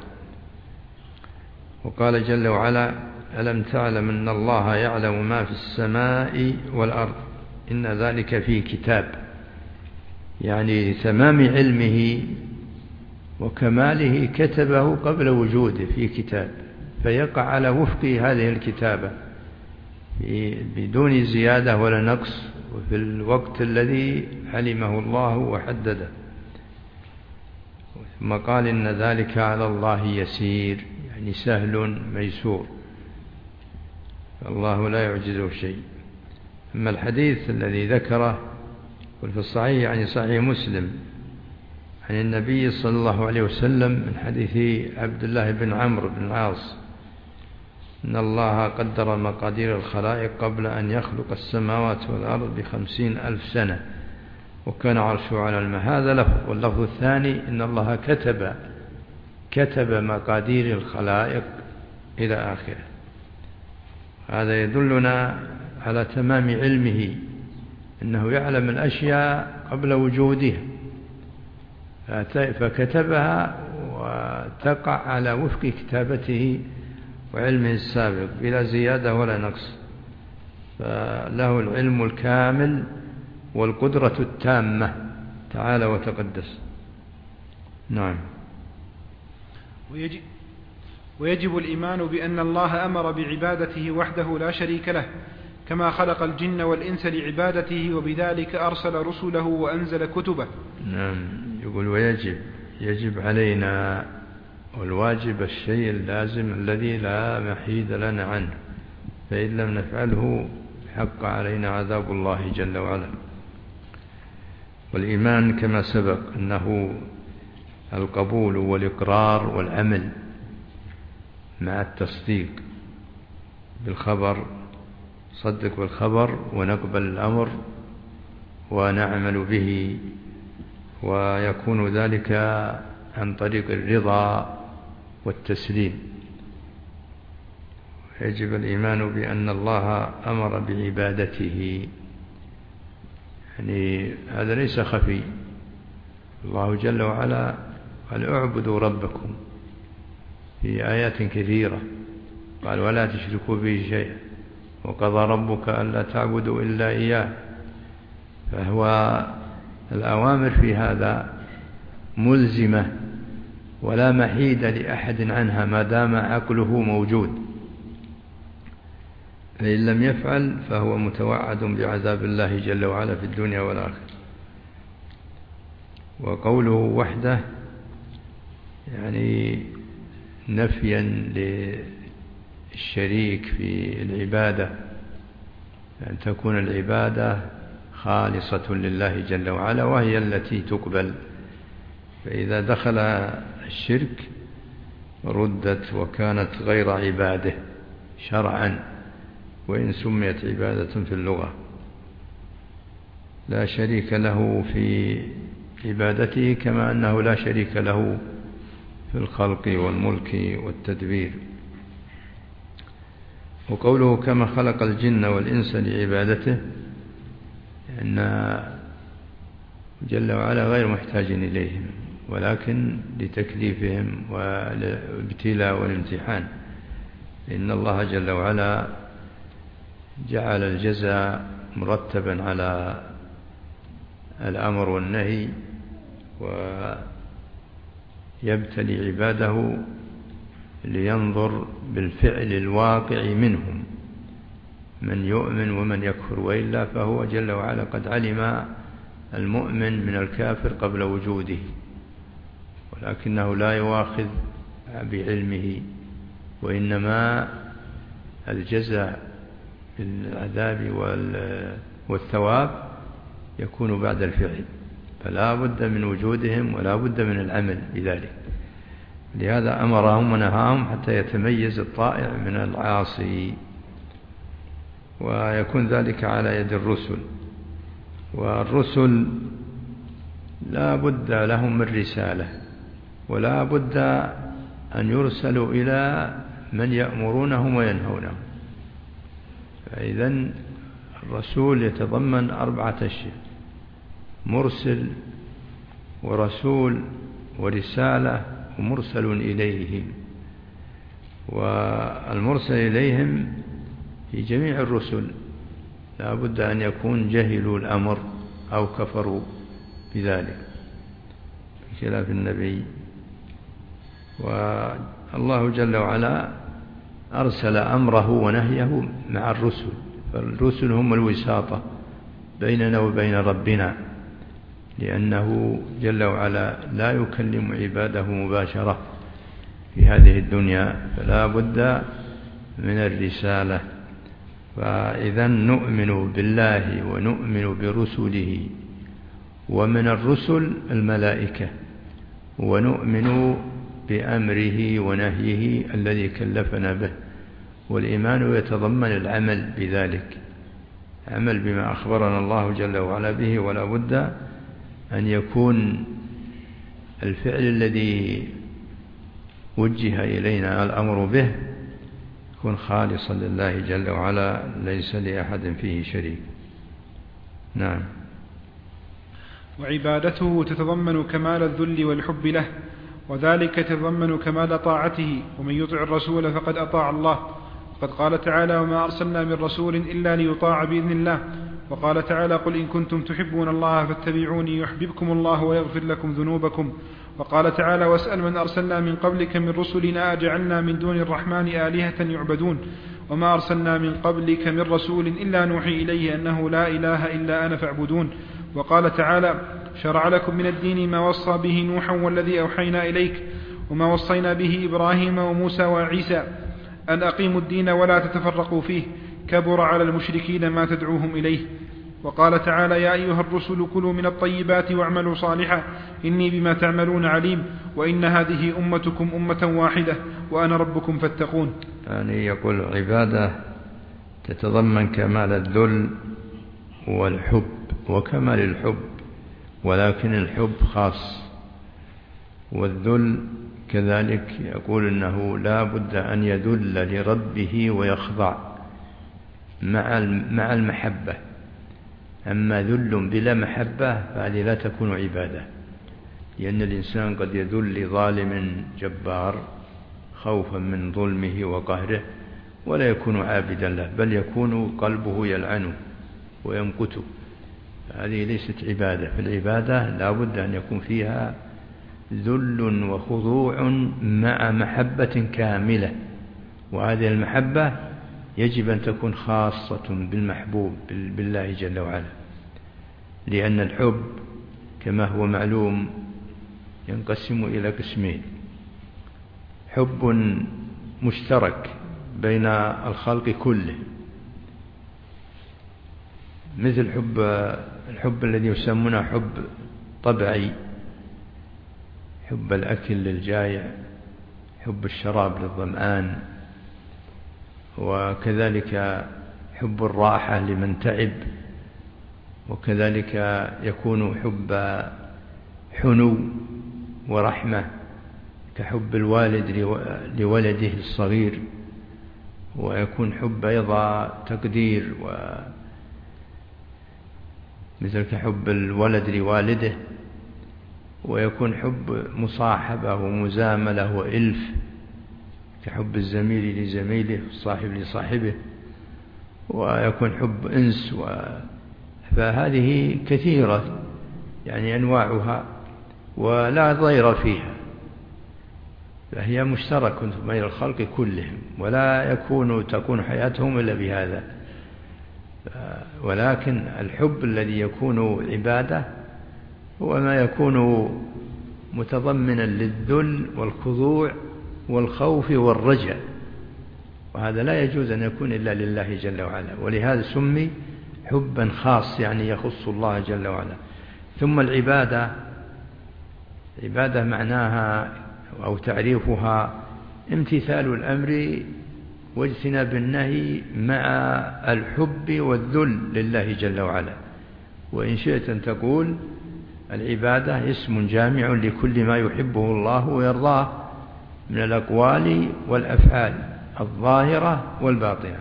S2: وقال جل وعلا: ألم تعلم أن الله يعلم ما في السماء والأرض إن ذلك في كتاب. يعني تمام علمه وكماله كتبه قبل وجوده في كتاب، فيقع على وفق هذه الكتابة بدون زيادة ولا نقص، وفي الوقت الذي علمه الله وحدده. ثم قال: إن ذلك على الله يسير، يعني سهل ميسور، الله لا يعجزه شيء. أما الحديث الذي ذكره في الصحيح يعني صحيح مسلم عن النبي صلى الله عليه وسلم من حديث عبد الله بن عمرو بن العاص إن الله قدر مقادير الخلائق قبل أن يخلق السماوات والأرض ب50,000 سنة، وكان عرشه على الماء. هذا لفظ. واللفظ الثاني إن الله كتب مقادير الخلائق إلى آخره. هذا يدلنا على تمام علمه، أنه يعلم الأشياء قبل وجودها فكتبها وتقع على وفق كتابته وعلمه السابق بلا زيادة ولا نقص، فله العلم الكامل والقدرة التامة تعالى وتقدس. نعم.
S1: ويجب الإيمان بأن الله أمر بعبادته وحده لا شريك له، كما خلق الجن والإنس لعبادته، وبذلك أرسل رسله وأنزل كتبه.
S2: نعم. يقول يجب علينا، والواجب الشيء اللازم الذي لا محيد لنا عنه، فإن لم نفعله حق علينا عذاب الله جل وعلا. والإيمان كما سبق أنه القبول والإقرار والعمل مع التصديق بالخبر، صدق بالخبر ونقبل الأمر ونعمل به، ويكون ذلك عن طريق الرضا والتسليم. يجب الإيمان بأن الله أمر بعبادته، يعني هذا ليس خفي. الله جل وعلا قال: اعبدوا ربكم في آيات كثيرة، قال: ولا تشركوا به شيئا، وقضى ربك ألا تعبدوا إلا إياه. فهو الأوامر في هذا ملزمة ولا محيد لأحد عنها ما دام عقله موجود، فإن لم يفعل فهو متوعد بعذاب الله جل وعلا في الدنيا والآخرة. وقوله وحده يعني نفيا للشريك في العبادة، أن تكون العبادة خالصة لله جل وعلا وهي التي تقبل، فإذا دخل الشرك ردت وكانت غير عباده شرعا، وإن سميت عبادة في اللغة. لا شريك له في عبادته، كما أنه لا شريك له في الخلق والملك والتدبير. وقوله كما خلق الجن والإنس لعبادته، أن جل وعلا غير محتاج إليهم، ولكن لتكليفهم والابتلاء والامتحان، إن الله جل وعلا جعل الجزاء مرتبا على الأمر والنهي، يبتلي عباده لينظر بالفعل الواقع منهم من يؤمن ومن يكفر، وإلا فهو جل وعلا قد علم المؤمن من الكافر قبل وجوده، ولكنه لا يواخذ بعلمه، وإنما الجزاء بالعذاب والثواب يكون بعد الفعل، فلا بد من وجودهم ولا بد من العمل بذلك. لهذا أمرهم ونهاهم حتى يتميز الطائع من العاصي، ويكون ذلك على يد الرسل. والرسل لا بد لهم من رسالة، ولا بد أن يرسلوا إلى من يأمرونهم وينهونهم. فإذن الرسول يتضمن 4 أشياء: مرسل ورسول ورسالة ومرسل إليهم. والمرسل إليهم في جميع الرسل لا بد أن يكون جهلوا الأمر أو كفروا بذلك، بخلاف النبي. والله جل وعلا أرسل أمره ونهيه مع الرسل، فالرسل هم الوساطة بيننا وبين ربنا، لأنه جل وعلا لا يكلم عباده مباشرة في هذه الدنيا، فلا بد من الرسالة. فإذا نؤمن بالله ونؤمن برسله، ومن الرسل الملائكة، ونؤمن بأمره ونهيه الذي كلفنا به. والإيمان يتضمن العمل بذلك، عمل بما أخبرنا الله جل وعلا به، ولا بد أن يكون الفعل الذي وجه إلينا الأمر به يكون خالصا لله جل وعلا، ليس لأحد فيه شريك. نعم.
S1: وعبادته تتضمن كمال الذل والحب له، وذلك يتضمن كمال طاعته، ومن يطع الرسول فقد أطاع الله. وقد قال تعالى: وما أرسلنا من رسول إلا ليطاع بإذن الله. وقال تعالى: قل إن كنتم تحبون الله فاتبعوني يحببكم الله ويغفر لكم ذنوبكم. وقال تعالى: واسأل من أرسلنا من قبلك من رسلنا أجعلنا من دون الرحمن آلهة يعبدون. وما أرسلنا من قبلك من رسول إلا نوحي إليه أنه لا إله إلا أنا فاعبدون. وقال تعالى: شرع لكم من الدين ما وصى به نوحا والذي أوحينا إليك وما وصينا به إبراهيم وموسى وعيسى أن أقيموا الدين ولا تتفرقوا فيه، كبر على المشركين ما تدعوهم إليه. وقال تعالى: يا أيها الرسل كلوا من الطيبات واعملوا صالحا إني بما تعملون عليم وإن هذه أمتكم أمة واحدة وأنا ربكم فاتقون.
S2: يعني يقول عبادة تتضمن كمال الذل والحب وكمال الحب، ولكن الحب خاص، والذل كذلك يقول إنه لا بد أن يذل لربه ويخضع مع المحبة. أما ذل بلا محبة فهذه لا تكون عبادة، لأن الإنسان قد يذل لظالم جبار خوفا من ظلمه وقهره ولا يكون عابدا له، بل يكون قلبه يلعنه ويمقته، هذه ليست عبادة. فالعبادة لا بد أن يكون فيها ذل وخضوع مع محبة كاملة، وهذه المحبة يجب أن تكون خاصة بالمحبوب بالله جل وعلا، لأن الحب كما هو معلوم ينقسم إلى قسمين: حب مشترك بين الخلق كله، مثل الحب الذي يسمونه حب طبعي، حب الأكل للجائع، حب الشراب للظمآن، وكذلك حب الراحة لمن تعب، وكذلك يكون حب حنو ورحمة كحب الوالد لولده الصغير، ويكون حب أيضا تقدير مثل كحب الولد لوالده، ويكون حب مصاحبة ومزاملة وإلف كحب الزميل لزميله والصاحب لصاحبه، ويكون حب أنس فهذه كثيرة يعني أنواعها ولا ضير فيها، فهي مشتركة بين الخلق كلهم، ولا تكون حياتهم إلا بهذا. ولكن الحب الذي يكون عبادة هو ما يكون متضمنا للذل والخضوع والخوف والرجاء، وهذا لا يجوز أن يكون إلا لله جل وعلا، ولهذا سمي حبا خاص، يعني يخص الله جل وعلا. ثم العبادة معناها أو تعريفها امتثال الأمر واجتناب النهي مع الحب والذل لله جل وعلا. وإن شئت أن تقول العبادة اسم جامع لكل ما يحبه الله ويرضاه من الأقوال والأفعال الظاهرة والباطنة.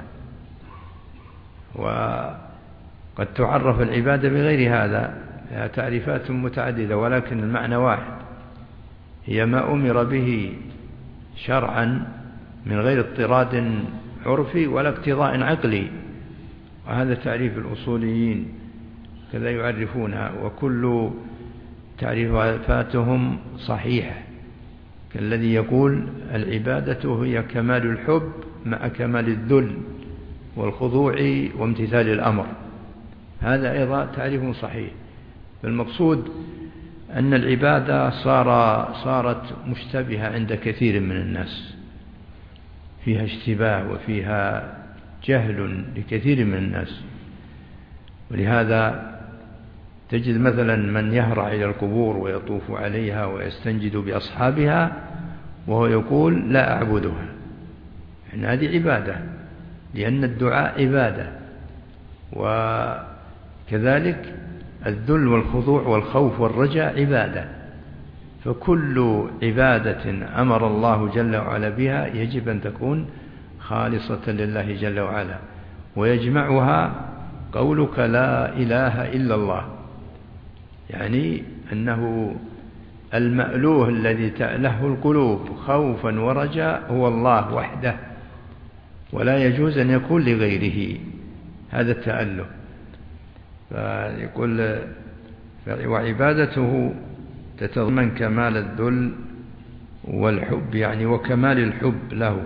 S2: وقد تعرف العبادة بغير هذا، لها تعريفات متعددة، ولكن المعنى واحد، هي ما أمر به شرعا من غير اضطراد عرفي ولا اقتضاء عقلي، وهذا تعريف الأصوليين كذا يعرفونها، وكل تعريفاتهم صحيحة، كالذي يقول العبادة هي كمال الحب مع كمال الذل والخضوع وامتثال الأمر، هذا أيضا تعريف صحيح. فالمقصود أن العبادة صارت مشتبهة عند كثير من الناس، فيها اشتباه وفيها جهل لكثير من الناس. ولهذا تجد مثلا من يهرع إلى القبور ويطوف عليها ويستنجد بأصحابها وهو يقول لا أعبدها، يعني هذه عبادة، لأن الدعاء عبادة. وكذلك الذل والخضوع والخوف والرجاء عبادة. فكل عبادة أمر الله جل وعلا بها يجب أن تكون خالصة لله جل وعلا، ويجمعها قولك لا إله إلا الله، يعني أنه المألوه الذي تأله القلوب خوفا ورجاء هو الله وحده، ولا يجوز أن يكون لغيره هذا التأله. فيقول وعبادته تتضمن كمال الذل والحب، يعني وكمال الحب له،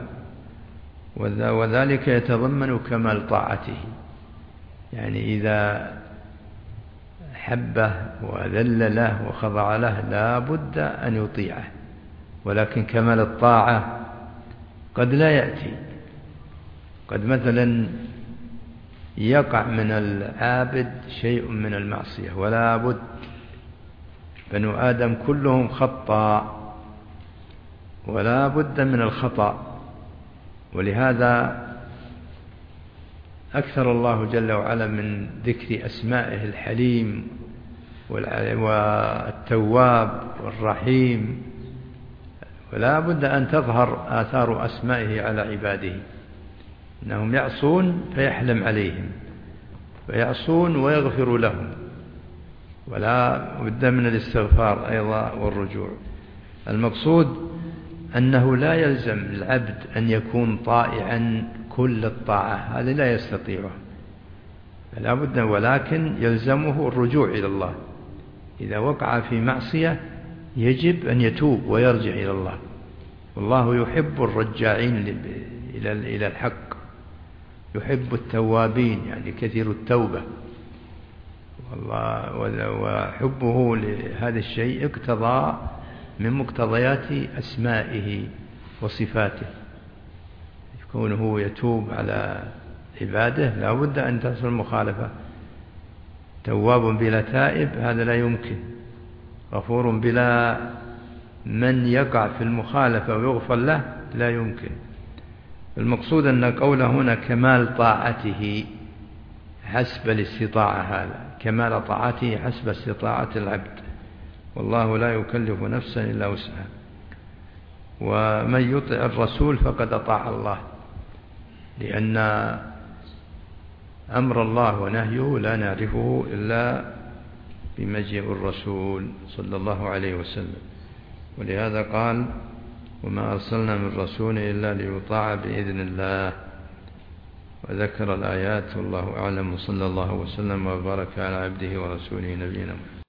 S2: وذلك يتضمن كمال طاعته، يعني إذا حبه وذل له وخضع له لا بد أن يطيعه. ولكن كمال الطاعة قد لا يأتي، قد مثلا يقع من العابد شيء من المعصية ولا بد، بنو آدم كلهم خطاء ولا بد من الخطأ. ولهذا أكثر الله جل وعلا من ذكر أسمائه الحليم والتواب والرحيم، ولا بد أن تظهر آثار أسمائه على عباده، إنهم يعصون فيحلم عليهم، فيعصون ويغفر لهم، ولا بد من الاستغفار أيضا والرجوع. المقصود أنه لا يلزم العبد أن يكون طائعا كل الطاعة، هذا لا يستطيعه، فلا بد، ولكن يلزمه الرجوع إلى الله. إذا وقع في معصية يجب أن يتوب ويرجع إلى الله، والله يحب الرجاعين إلى الحق، يحب التوابين يعني كثير التوبة، وحبه لهذا الشيء اقتضى من مقتضيات أسمائه وصفاته، كونه يتوب على عباده لا بد أن تحصل المخالفة. تواب بلا تائب هذا لا يمكن، غفور بلا من يقع في المخالفة ويغفر له لا يمكن. المقصود أن قوله هنا كمال طاعته حسب الاستطاعة، هذا كمال طاعته حسب استطاعة العبد، والله لا يكلف نفسا إلا وسعها. ومن يطع الرسول فقد أطاع الله، لأن أمر الله ونهيه لا نعرفه إلا بمجيء الرسول صلى الله عليه وسلم. ولهذا قال وما أرسلنا من رسول إلا ليطاع بإذن الله، وذكر الآيات. والله أعلم، وصلى الله وسلم وبارك على عبده ورسوله نبينا محمد.